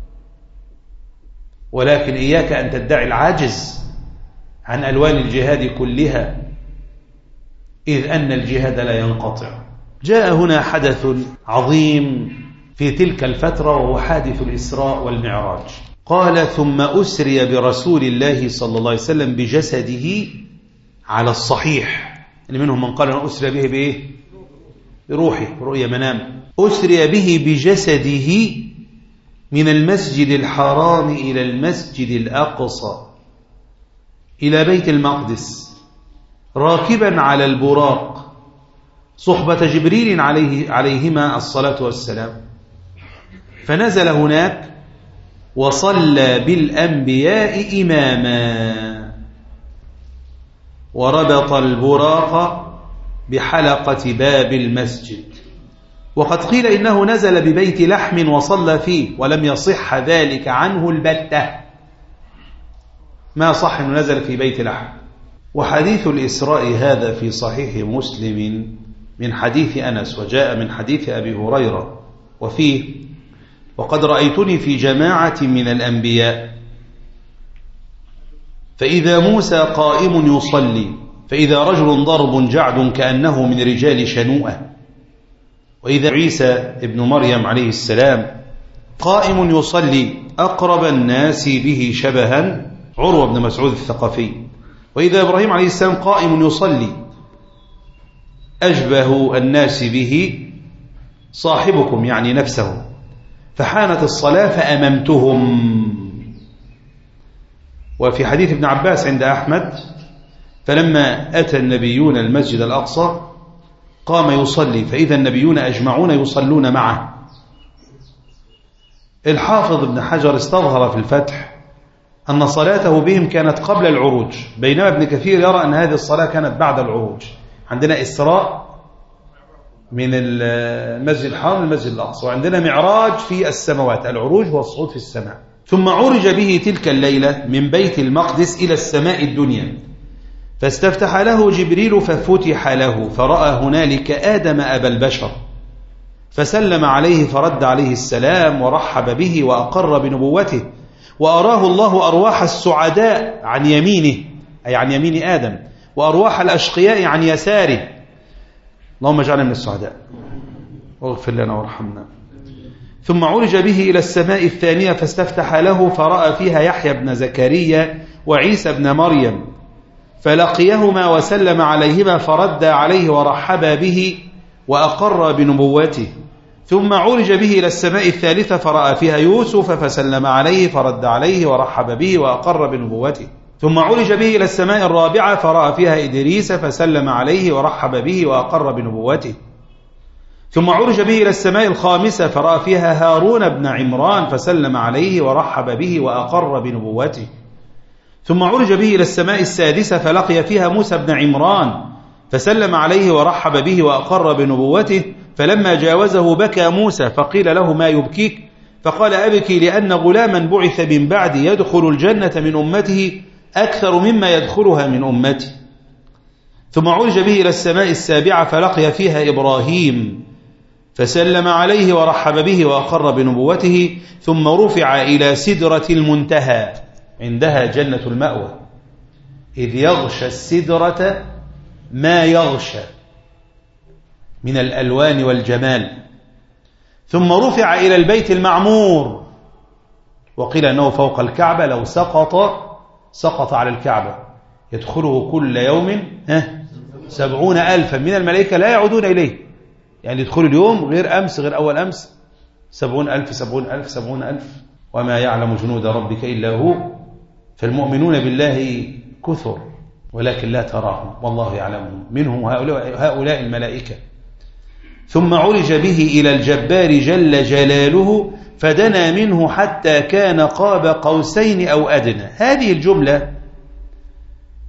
ولكن إياك أن تدعي العاجز عن ألوان الجهاد كلها، إذ أن الجهاد لا ينقطع. جاء هنا حدث عظيم في تلك الفترة وهو حادث الإسراء والمعراج. قال ثم أسري برسول الله صلى الله عليه وسلم بجسده على الصحيح، اللي منهم من قال أن أسري به بإيه؟ بروحه، رؤيا منام. أسري به بجسده من المسجد الحرام إلى المسجد الأقصى إلى بيت المقدس راكبا على البراق صحبة جبريل عليه عليهما الصلاة والسلام، فنزل هناك وصلى بالأنبياء إماما وربط البراق بحلقة باب المسجد. وقد قيل إنه نزل ببيت لحم وصلى فيه، ولم يصح ذلك عنه البتة، ما صح أنه نزل في بيت لحم. وحديث الإسراء هذا في صحيح مسلم من حديث أنس، وجاء من حديث أبي هريرة وفيه وقد رأيتني في جماعة من الأنبياء فإذا موسى قائم يصلي، فإذا رجل ضرب جعد كأنه من رجال شنوءة، وإذا عيسى ابن مريم عليه السلام قائم يصلي أقرب الناس به شبها عروة بن مسعود الثقفي، وإذا إبراهيم عليه السلام قائم يصلي أشبه الناس به صاحبكم يعني نفسه، فحانت الصلاة فأممتهم. وفي حديث ابن عباس عند أحمد فلما أتى النبيون المسجد الأقصى قام يصلي فإذا النبيون أجمعون يصلون معه. الحافظ ابن حجر استظهر في الفتح أن صلاته بهم كانت قبل العروج، بينما ابن كثير يرى أن هذه الصلاة كانت بعد العروج. عندنا إسراء من المسجد الحرام للمسجد الأقصى، وعندنا معراج في السماوات، العروج هو الصعود في السماء. ثم عرج به تلك الليلة من بيت المقدس إلى السماء الدنيا، فاستفتح له جبريل ففتح له، فرأى هنالك آدم أبا البشر فسلم عليه فرد عليه السلام ورحب به وأقر بنبوته، وأراه الله أرواح السعداء عن يمينه أي عن يمين آدم، وأرواح الأشقياء عن يساره. اللهم اجعلنا من السعداء واغفر لنا وارحمنا. ثم عرج به إلى السماء الثانية فاستفتح له فرأى فيها يحيى بن زكريا وعيسى بن مريم، فلقيهما وسلم عليهما فرد عليه ورحب به وأقر بنبوته. ثم عرج به إلى السماء الثالثة فرأى فيها يوسف فسلم عليه فرد عليه ورحب به وأقر بنبوته. ثم عرج به إلى السماء الرابعة فرأى فيها إدريس فسلم عليه ورحب به وأقر بنبوته. ثم عرج به إلى السماء الخامسة فرأى فيها هارون بن عمران فسلم عليه ورحب به وأقر بنبوته. ثم عرج به إلى السماء السادسة فلقي فيها موسى بن عمران فسلم عليه ورحب به وأقر بنبوته. فلما جاوزه بكى موسى فقيل له ما يبكيك؟ فقال أبكي لأن غلاما بعث من بعدي يدخل الجنة من أمته أكثر مما يدخلها من أمتي. ثم عرج به إلى السماء السابعة فلقي فيها إبراهيم فسلم عليه ورحب به وأقر بنبوته. ثم رفع إلى سدرة المنتهى عندها جنة المأوى، إذ يغشى السدرة ما يغشى من الألوان والجمال. ثم رفع إلى البيت المعمور، وقيل أنه فوق الكعبة، لو سقط سقط على الكعبة، يدخله كل يوم سبعون ألفا من الملائكة لا يعودون إليه، يعني يدخل اليوم غير أمس غير أول أمس، سبعون ألف سبعون ألف سبعون ألف، وما يعلم جنود ربك إلا هو. فالمؤمنون بالله كثر ولكن لا تراهم والله يعلمهم، منهم هؤلاء, هؤلاء الملائكة. ثم عرج به إلى الجبار جل جلاله فدنا منه حتى كان قاب قوسين أو أدنى. هذه الجملة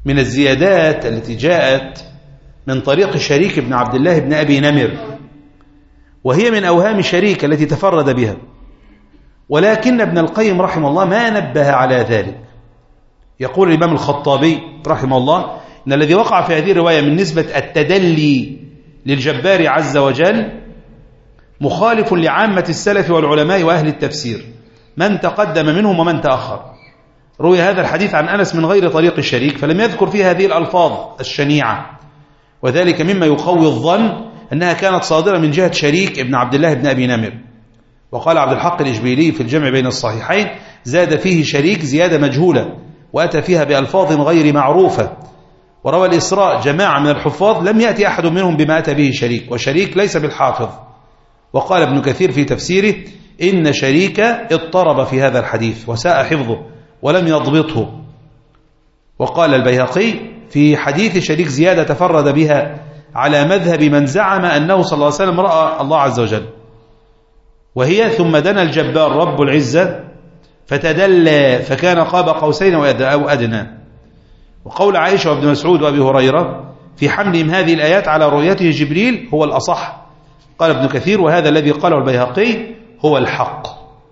من الزيادات التي جاءت من طريق شريك بن عبد الله بن أبي نمر، وهي من أوهام شريك التي تفرد بها، ولكن ابن القيم رحمه الله ما نبه على ذلك. يقول الإمام الخطابي رحمه الله إن الذي وقع في هذه الرواية من نسبة التدلي للجبار عز وجل مخالف لعامة السلف والعلماء وأهل التفسير، من تقدم منهم ومن تأخر. روي هذا الحديث عن أنس من غير طريق الشريك، فلم يذكر فيه هذه الألفاظ الشنيعة، وذلك مما يقوي الظن أنها كانت صادرة من جهة شريك ابن عبد الله بن أبي نمر. وقال عبد الحق الإجبيلي في الجمع بين الصحيحين: زاد فيه شريك زيادة مجهولة وأتى فيها بألفاظ غير معروفة. وروى الإسراء جماعة من الحفاظ لم يأتي أحد منهم بما أتى به شريك، وشريك ليس بالحافظ. وقال ابن كثير في تفسيره: إن شريك اضطرب في هذا الحديث وساء حفظه ولم يضبطه. وقال البيهقي في حديث شريك زيادة تفرد بها على مذهب من زعم أنه صلى الله عليه وسلم رأى الله عز وجل، وهي: ثم دنا الجبار رب العزة فتدلى فكان قاب قوسين أو أدنى. وقول عائشة وابن مسعود وأبي هريرة في حملهم هذه الآيات على رؤيته جبريل هو الأصح. قال ابن كثير: وهذا الذي قاله البيهقي هو الحق،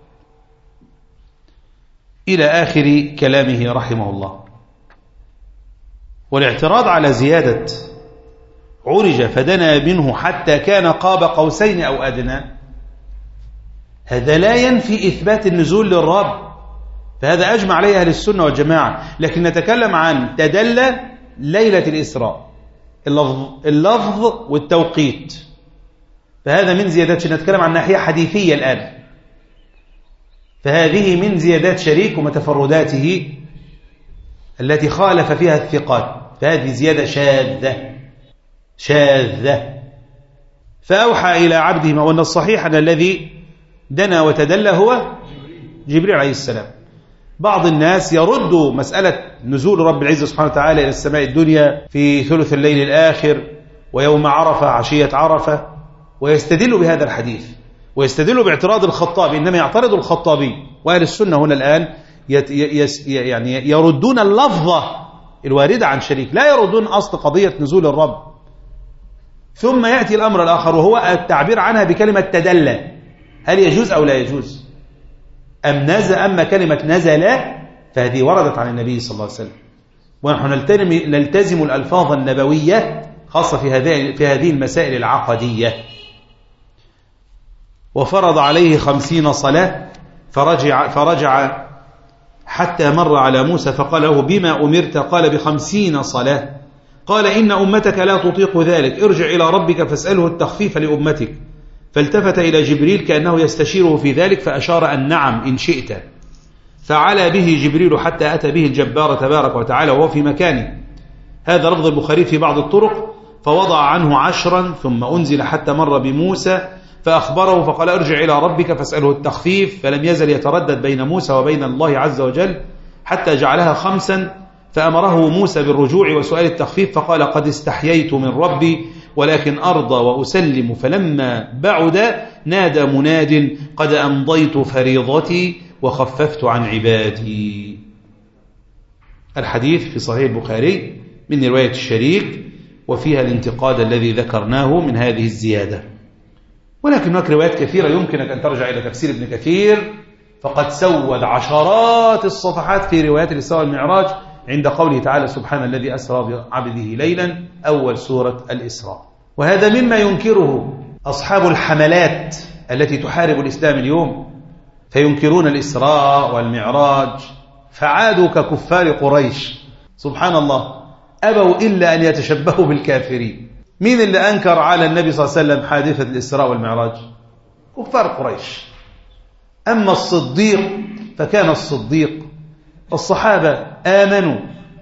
إلى آخر كلامه رحمه الله. والاعتراض على زيادة عرج فدنا منه حتى كان قاب قوسين أو أدنى، هذا لا ينفي إثبات النزول للرب، فهذا أجمع عليه أهل السنة والجماعة. لكن نتكلم عن تدلى ليلة الإسراء، اللفظ, اللفظ والتوقيت، فهذا من زيادات. نتكلم عن ناحية حديثية الآن، فهذه من زيادات شريك ومتفرداته التي خالف فيها الثقات، فهذه زيادة شاذة شاذة. فأوحى إلى عبده ما، وأن الصحيح أن الذي دنا وتدلى هو جبريل عليه السلام. بعض الناس يرد مسألة نزول رب العزة سبحانه وتعالى إلى السماء الدنيا في ثلث الليل الآخر ويوم عرفة عشية عرفة، ويستدل بهذا الحديث، ويستدل باعتراض الخطابي. إنما يعترض الخطابي وأهل السنة هنا الآن يت يس يعني يردون اللفظة الواردة عن شريك، لا يردون أصل قضية نزول الرب. ثم يأتي الأمر الآخر وهو التعبير عنها بكلمة تدلى، هل يجوز أو لا يجوز؟ أم نزل أما كلمة نزل فهذه وردت عن النبي صلى الله عليه وسلم، ونحن نلتزم الألفاظ النبوية خاصة في هذه في هذه المسائل العقدية. وفرض عليه خمسين صلاة فرجع, فرجع حتى مر على موسى فقال له: بما أمرت؟ قال: بخمسين صلاة. قال: إن أمتك لا تطيق ذلك، ارجع إلى ربك فاسأله التخفيف لأمتك. فالتفت إلى جبريل كأنه يستشيره في ذلك، فأشار أن نعم إن شئت. فعلى به جبريل حتى أتى به الجبار تبارك وتعالى وهو في مكانه. هذا لفظ البخاري في بعض الطرق: فوضع عنه عشرا ثم أنزل حتى مر بموسى فأخبره فقال: ارجع إلى ربك فاسأله التخفيف. فلم يزل يتردد بين موسى وبين الله عز وجل حتى جعلها خمسا، فأمره موسى بالرجوع وسؤال التخفيف، فقال: قد استحييت من ربي ولكن أرضى وأسلم. فلما بعد نادى مناد: قد أمضيت فريضتي وخففت عن عبادي. الحديث في صحيح البخاري من رواية الشريك، وفيها الانتقاد الذي ذكرناه من هذه الزيادة. ولكن هناك روايات كثيرة يمكنك أن ترجع إلى تفسير ابن كثير، فقد سود عشرات الصفحات في روايات الإسراء والمعراج عند قوله تعالى: سبحان الذي أسرى بعبده ليلا، أول سورة الإسراء. وهذا مما ينكره أصحاب الحملات التي تحارب الإسلام اليوم، فينكرون الإسراء والمعراج، فعادوا ككفار قريش. سبحان الله، أبوا إلا أن يتشبهوا بالكافرين. مين اللي أنكر على النبي صلى الله عليه وسلم حادثة الإسراء والمعراج؟ كفار قريش. أما الصديق فكان الصديق، الصحابة آمنوا.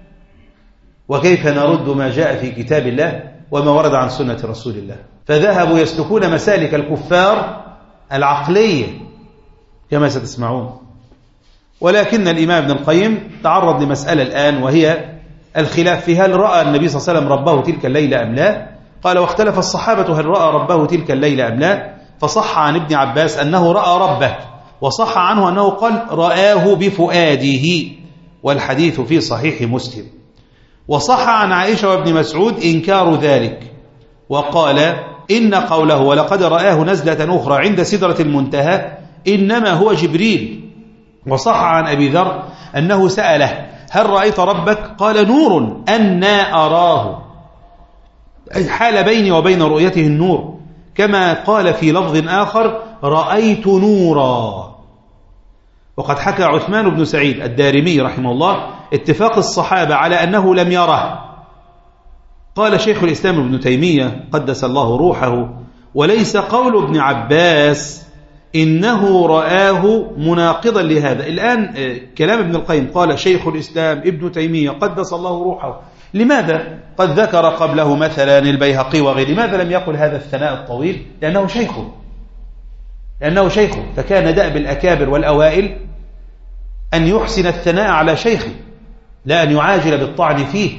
وكيف نرد ما جاء في كتاب الله وما ورد عن سنة رسول الله؟ فذهبوا يسلكون مسالك الكفار العقلية كما ستسمعون. ولكن الإمام ابن القيم تعرض لمسألة الآن، وهي الخلاف في هل رأى النبي صلى الله عليه وسلم ربه تلك الليلة أم لا. قال: واختلف الصحابة هل رأى ربه تلك الليلة أم لا. فصح عن ابن عباس أنه رأى ربه، وصح عنه أنه قال: رآه بفؤاده، والحديث في صحيح مسلم. وصح عن عائشة وابن مسعود إنكار ذلك، وقال إن قوله ولقد رآه نزلة أخرى عند سدرة المنتهى إنما هو جبريل. وصح عن أبي ذر أنه سأله هل رأيت ربك؟ قال نور أنا أراه، أي حال بيني وبين رؤيته النور، كما قال في لفظ آخر رأيت نورا. وقد حكى عثمان بن سعيد الدارمي رحمه الله اتفاق الصحابة على أنه لم يره. قال شيخ الإسلام ابن تيمية قدس الله روحه وليس قول ابن عباس إنه رآه مناقضا لهذا. الآن كلام ابن القيم قال شيخ الإسلام ابن تيمية قدس الله روحه، لماذا؟ قد ذكر قبله مثلا البيهقي وغيره، لماذا لم يقل هذا الثناء الطويل؟ لأنه شيخه لأنه شيخه فكان دأب الأكابر والأوائل أن يحسن الثناء على شيخه لا أن يعاجل بالطعن فيه،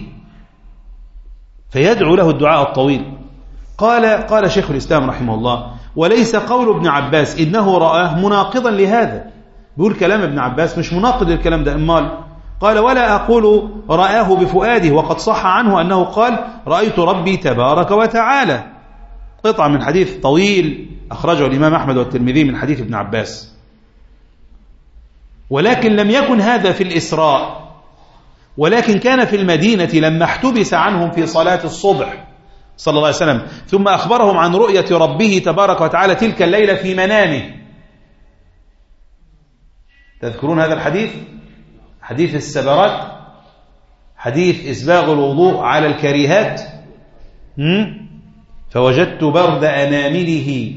فيدعو له الدعاء الطويل. قال قال شيخ الإسلام رحمه الله وليس قول ابن عباس إنه رآه مناقضا لهذا. بيقول كلام ابن عباس مش مناقض للكلام ده، أمال قال ولا أقول رآه بفؤاده، وقد صح عنه أنه قال رأيت ربي تبارك وتعالى. قطعة من حديث طويل أخرجه الإمام أحمد والترمذي من حديث ابن عباس. ولكن لم يكن هذا في الإسراء، ولكن كان في المدينة لما احتبس عنهم في صلاة الصبح صلى الله عليه وسلم، ثم أخبرهم عن رؤية ربه تبارك وتعالى تلك الليلة في منامه. تذكرون هذا الحديث؟ حديث السبرات، حديث إسباغ الوضوء على الكريهات. فوجدت برد أنامله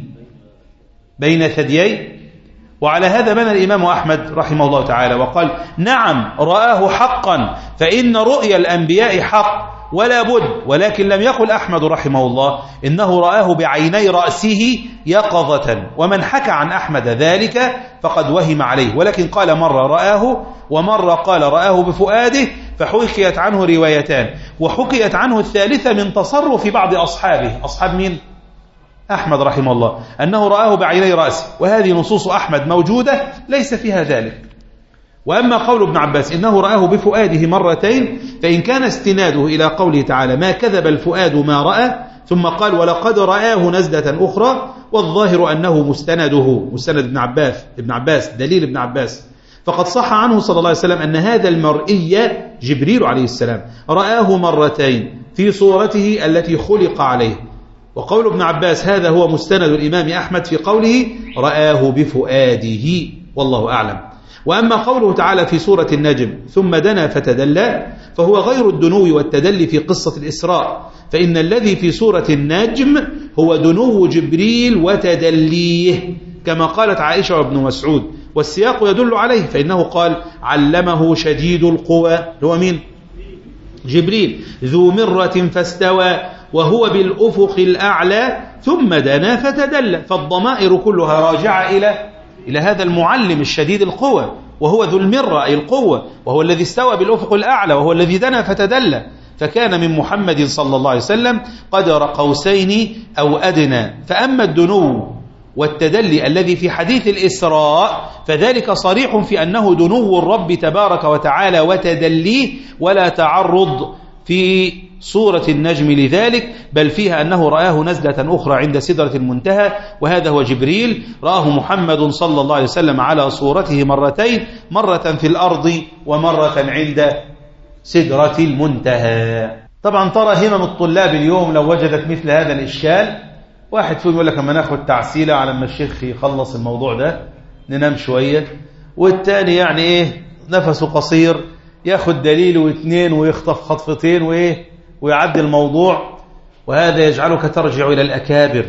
بين ثديي. وعلى هذا بنى الإمام أحمد رحمه الله تعالى وقال نعم رآه حقا، فإن رؤيا الأنبياء حق ولا بد. ولكن لم يقل أحمد رحمه الله إنه رآه بعيني رأسه يقظة، ومن حكى عن أحمد ذلك فقد وهم عليه، ولكن قال مرة رآه ومرة قال رآه بفؤاده، فحكيت عنه روايتان، وحكيت عنه الثالثة من تصرف بعض أصحابه. أصحاب مين؟ أحمد رحمه الله، أنه رآه بعيني رأسه، وهذه نصوص أحمد موجودة ليس فيها ذلك. وأما قول ابن عباس إنه رآه بفؤاده مرتين، فإن كان استناده إلى قوله تعالى ما كذب الفؤاد ما رأى، ثم قال ولقد رآه نزلة أخرى، والظاهر أنه مستنده مستند ابن عباس ابن عباس دليل ابن عباس. فقد صح عنه صلى الله عليه وسلم أن هذا المرئي جبريل عليه السلام رآه مرتين في صورته التي خلق عليه. وقول ابن عباس هذا هو مستند الإمام أحمد في قوله رآه بفؤاده، والله أعلم. وأما قوله تعالى في سورة النجم ثم دنا فتدلى، فهو غير الدنو والتدلي في قصة الإسراء، فإن الذي في سورة النجم هو دنو جبريل وتدليه، كما قالت عائشة وابن مسعود، والسياق يدل عليه، فإنه قال علمه شديد القوى، هو مين؟ جبريل، ذو مرة فاستوى وهو بالأفق الأعلى ثم دنا فتدلى. فالضمائر كلها راجعة إلى إلى هذا المعلم الشديد القوى، وهو ذو المرة أي القوة، وهو الذي استوى بالأفق الأعلى، وهو الذي دنا فتدلى. فكان من محمد صلى الله عليه وسلم قدر قوسين أو أدنى. فأما الدنو والتدلي الذي في حديث الإسراء فذلك صريح في أنه دنو الرب تبارك وتعالى وتدليه، ولا تعرض في سورة النجم لذلك، بل فيها أنه رآه نزلة أخرى عند سدرة المنتهى، وهذا هو جبريل. رآه محمد صلى الله عليه وسلم على صورته مرتين، مرة في الأرض ومرة عند سدرة المنتهى. طبعا ترى همم الطلاب اليوم لو وجدت مثل هذا الإشكال، واحد فيهم يقول لك اما ناخد تعسيلة على ما الشيخ يخلص الموضوع ده ننام شوية، والتاني يعني ايه نفسه قصير ياخد دليل واثنين ويخطف خطفتين وايه ويعدي الموضوع. وهذا يجعلك ترجع إلى الأكابر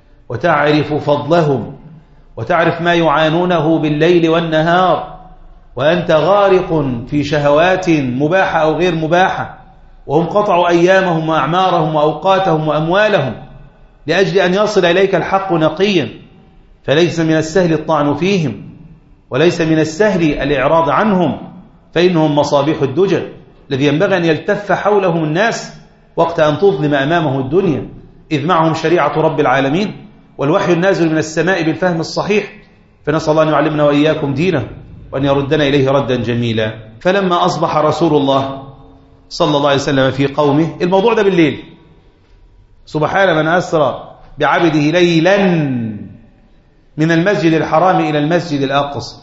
وتعرف فضلهم وتعرف ما يعانونه بالليل والنهار، وأنت غارق في شهوات مباحة أو غير مباحة، وهم قطعوا أيامهم وأعمارهم وأوقاتهم وأموالهم لأجل أن يصل إليك الحق نقيا. فليس من السهل الطعن فيهم، وليس من السهل الإعراض عنهم، فإنهم مصابيح الدجى الذي ينبغي أن يلتف حولهم الناس وقت أن تظلم أمامه الدنيا، إذ معهم شريعة رب العالمين والوحي النازل من السماء بالفهم الصحيح. فنسأل الله أن يعلمنا وإياكم دينه وأن يردنا إليه ردا جميلا. فلما أصبح رسول الله صلى الله عليه وسلم في قومه. الموضوع ده بالليل. سبحان من أسرى بعبده ليلا من المسجد الحرام إلى المسجد الأقصى.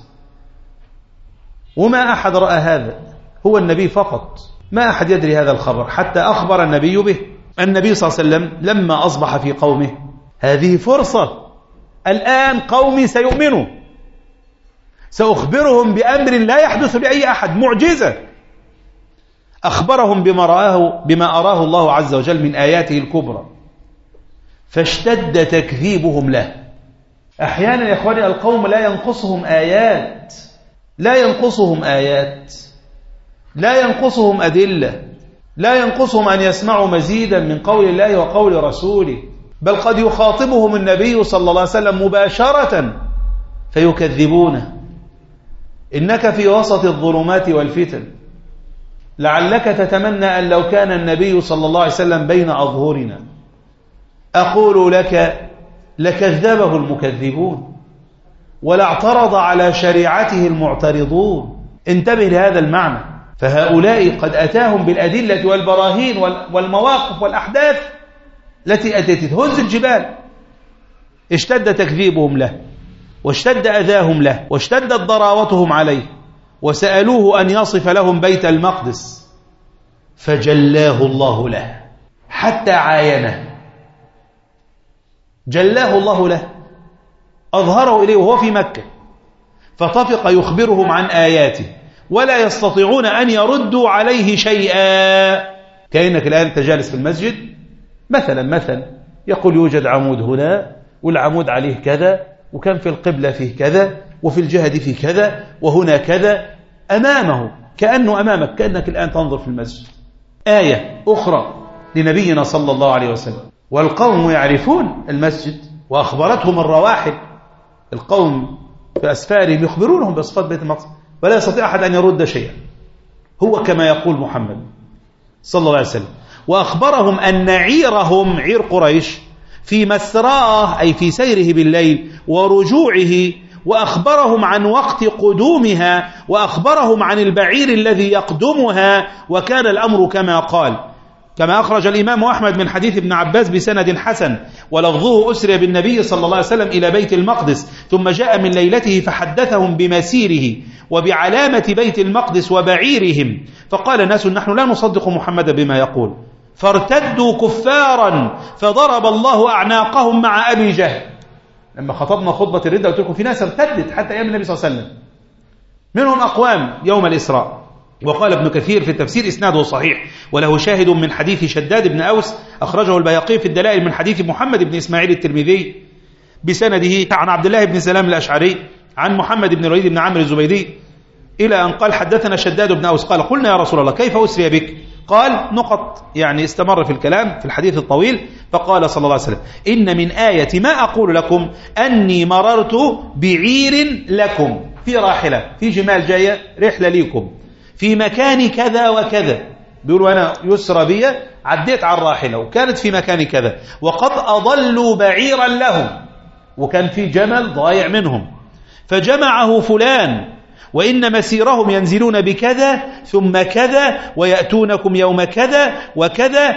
وما أحد رأى هذا، هو النبي فقط، ما أحد يدري هذا الخبر حتى أخبر النبي به. النبي صلى الله عليه وسلم لما أصبح في قومه، هذه فرصة، الآن قومي سيؤمنوا، سأخبرهم بأمر لا يحدث لأي أحد، معجزة. أخبرهم بما رآه بما أراه الله عز وجل من آياته الكبرى، فاشتد تكذيبهم له. أحيانا يا إخواني القوم لا ينقصهم آيات، لا ينقصهم آيات، لا ينقصهم أدلة، لا ينقصهم أن يسمعوا مزيدا من قول الله وقول رسوله، بل قد يخاطبهم النبي صلى الله عليه وسلم مباشرة فيكذبونه. إنك في وسط الظلمات والفتن، لعلك تتمنى أن لو كان النبي صلى الله عليه وسلم بين أظهرنا. أقول لك لكذبه المكذبون ولاعترض على شريعته المعترضون. انتبه لهذا المعنى. فهؤلاء قد أتاهم بالأدلة والبراهين والمواقف والأحداث التي أتت تهز الجبال. اشتد تكذيبهم له، واشتد أذاهم له، واشتدت ضراوتهم عليه، وسألوه أن يصف لهم بيت المقدس فجلاه الله له حتى عاينه. جلاه الله له، أظهره إليه وهو في مكة، فطفق يخبرهم عن آياته ولا يستطيعون أن يردوا عليه شيئا. كأنك الآن أنت جالس في المسجد مثلا مثلا يقول يوجد عمود هنا، والعمود عليه كذا، وكان في القبلة فيه كذا، وفي الجهة دي فيه كذا، وهنا كذا، أمامه كأنه أمامك، كأنك الآن تنظر في المسجد. آية أخرى لنبينا صلى الله عليه وسلم، والقوم يعرفون المسجد وأخبرتهم الرواحل. القوم في أسفارهم يخبرونهم بصفات بيت المقدس، ولا يستطيع أحد أن يرد شيئا، هو كما يقول محمد صلى الله عليه وسلم. وأخبرهم أن عيرهم، عير قريش، في مسراه أي في سيره بالليل ورجوعه، وأخبرهم عن وقت قدومها، وأخبرهم عن البعير الذي يقدمها، وكان الأمر كما قال، كما أخرج الإمام أحمد من حديث ابن عباس بسند حسن، ولفظه أسري بالنبي صلى الله عليه وسلم إلى بيت المقدس ثم جاء من ليلته فحدثهم بمسيره وبعلامة بيت المقدس وبعيرهم، فقال الناس نحن لا نصدق محمد بما يقول، فارتدوا كفارا فضرب الله أعناقهم مع أبي جهل. لما خطبنا خطبة الردة قلت لكم في ناس ارتدت حتى أيام النبي صلى الله عليه وسلم، منهم أقوام يوم الإسراء. وقال ابن كثير في التفسير إسناده صحيح، وله شاهد من حديث شداد بن أوس أخرجه البيهقي في الدلائل من حديث محمد بن إسماعيل الترمذي بسنده عن عبد الله بن سلام الأشعري عن محمد بن الوليد بن عمرو الزبيدي إلى أن قال حدثنا شداد بن أوس قال قلنا يا رسول الله كيف أسري بك؟ قال نقط، يعني استمر في الكلام في الحديث الطويل، فقال صلى الله عليه وسلم إن من آية ما أقول لكم أني مررت بعير لكم، في راحلة، في جمال جاية رحلة ليكم في مكان كذا وكذا، بيقولوا أنا يسرى بي عديت على الراحلة وكانت في مكان كذا، وقد أضلوا بعيرا لهم، وكان في جمل ضايع منهم، فجمعه فلان، وإن مسيرهم ينزلون بكذا ثم كذا ويأتونكم يوم كذا وكذا،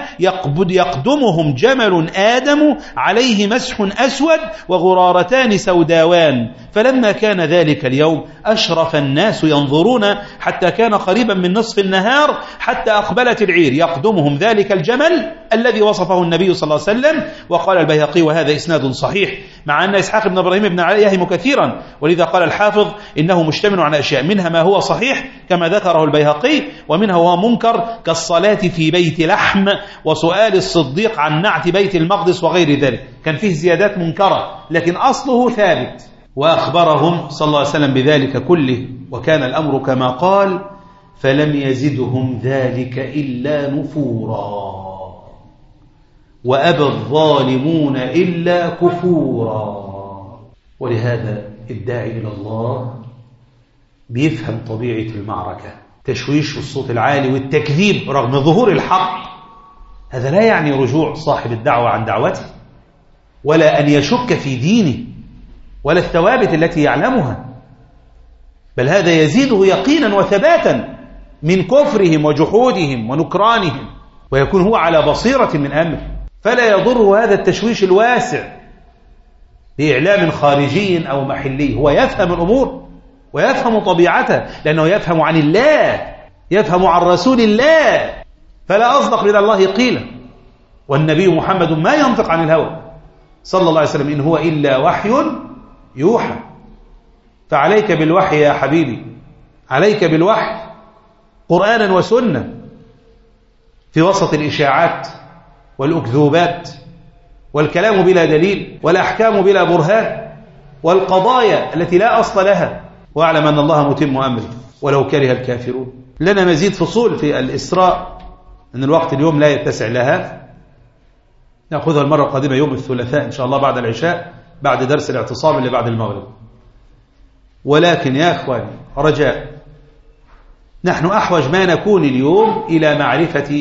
يقدمهم جمل آدم عليه مسح أسود وغرارتان سوداوان، فلما كان ذلك اليوم أشرف الناس ينظرون حتى كان قريبا من نصف النهار حتى أقبلت العير يقدمهم ذلك الجمل الذي وصفه النبي صلى الله عليه وسلم. وقال البيهقي وهذا إسناد صحيح، مع أن إسحاق بن إبراهيم بن علي يهم كثيرا، ولذا قال الحافظ إنه مشتمل على أشياء، منها ما هو صحيح كما ذكره البيهقي، ومنها هو منكر كالصلاة في بيت لحم وسؤال الصديق عن نعت بيت المقدس وغير ذلك، كان فيه زيادات منكرة لكن أصله ثابت. وأخبرهم صلى الله عليه وسلم بذلك كله، وكان الأمر كما قال فلم يزدهم ذلك إلا نفورا وأبى الظالمون إلا كفورا. ولهذا الداعي إلى الله بيفهم طبيعة المعركة، تشويش الصوت العالي والتكذيب رغم ظهور الحق، هذا لا يعني رجوع صاحب الدعوة عن دعوته، ولا أن يشك في دينه ولا الثوابت التي يعلمها، بل هذا يزيده يقينا وثباتا من كفرهم وجحودهم ونكرانهم، ويكون هو على بصيرة من أمره، فلا يضره هذا التشويش الواسع بإعلام خارجي أو محلي. هو يفهم الأمور ويفهم طبيعتها، لأنه يفهم عن الله، يفهم عن رسول الله، فلا أصدق من الله قيلا. والنبي محمد ما ينطق عن الهوى صلى الله عليه وسلم، إن هو إلا وحي يوحى. فعليك بالوحي يا حبيبي، عليك بالوحي قرآنا وسنة، في وسط الإشاعات والأكذوبات والكلام بلا دليل والأحكام بلا برهان والقضايا التي لا أصل لها. واعلم أن الله متم أمره ولو كره الكافرون. لنا مزيد فصول في الإسراء، أن الوقت اليوم لا يتسع لها، نأخذها المرة القادمة يوم الثلاثاء إن شاء الله بعد العشاء، بعد درس الاعتصام اللي بعد المغرب. ولكن يا أخواني رجاء، نحن أحوج ما نكون اليوم إلى معرفة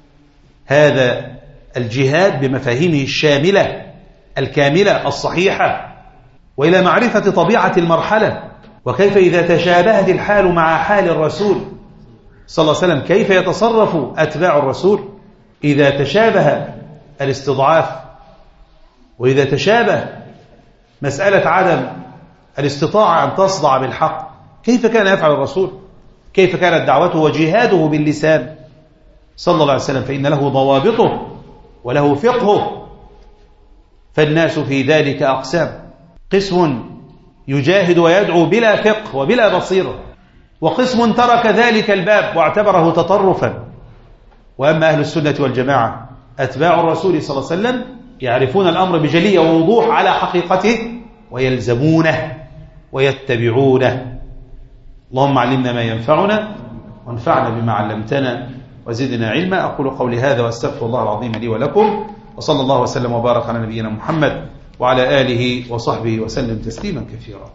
هذا الجهاد بمفاهيمه الشاملة الكاملة الصحيحة، وإلى معرفة طبيعة المرحلة، وكيف إذا تشابهت الحال مع حال الرسول صلى الله عليه وسلم كيف يتصرف أتباع الرسول إذا تشابه الاستضعاف، وإذا تشابه مسألة عدم الاستطاعة أن تصدع بالحق، كيف كان يفعل الرسول؟ كيف كانت دعوته وجهاده باللسان صلى الله عليه وسلم؟ فإن له ضوابطه وله فقهه. فالناس في ذلك أقسام: قسم يجاهد ويدعو بلا فقه وبلا بصيرة، وقسم ترك ذلك الباب واعتبره تطرفا. وأما أهل السنة والجماعة أتباع الرسول صلى الله عليه وسلم يعرفون الأمر بجلية ووضوح على حقيقته ويلزمونه ويتبعونه. اللهم علمنا ما ينفعنا وانفعنا بما علمتنا وزدنا علما. أقول قولي هذا وأستغفر الله العظيم لي ولكم، وصلى الله وسلم وبارك على نبينا محمد وعلى آله وصحبه وسلم تسليما كثيرا.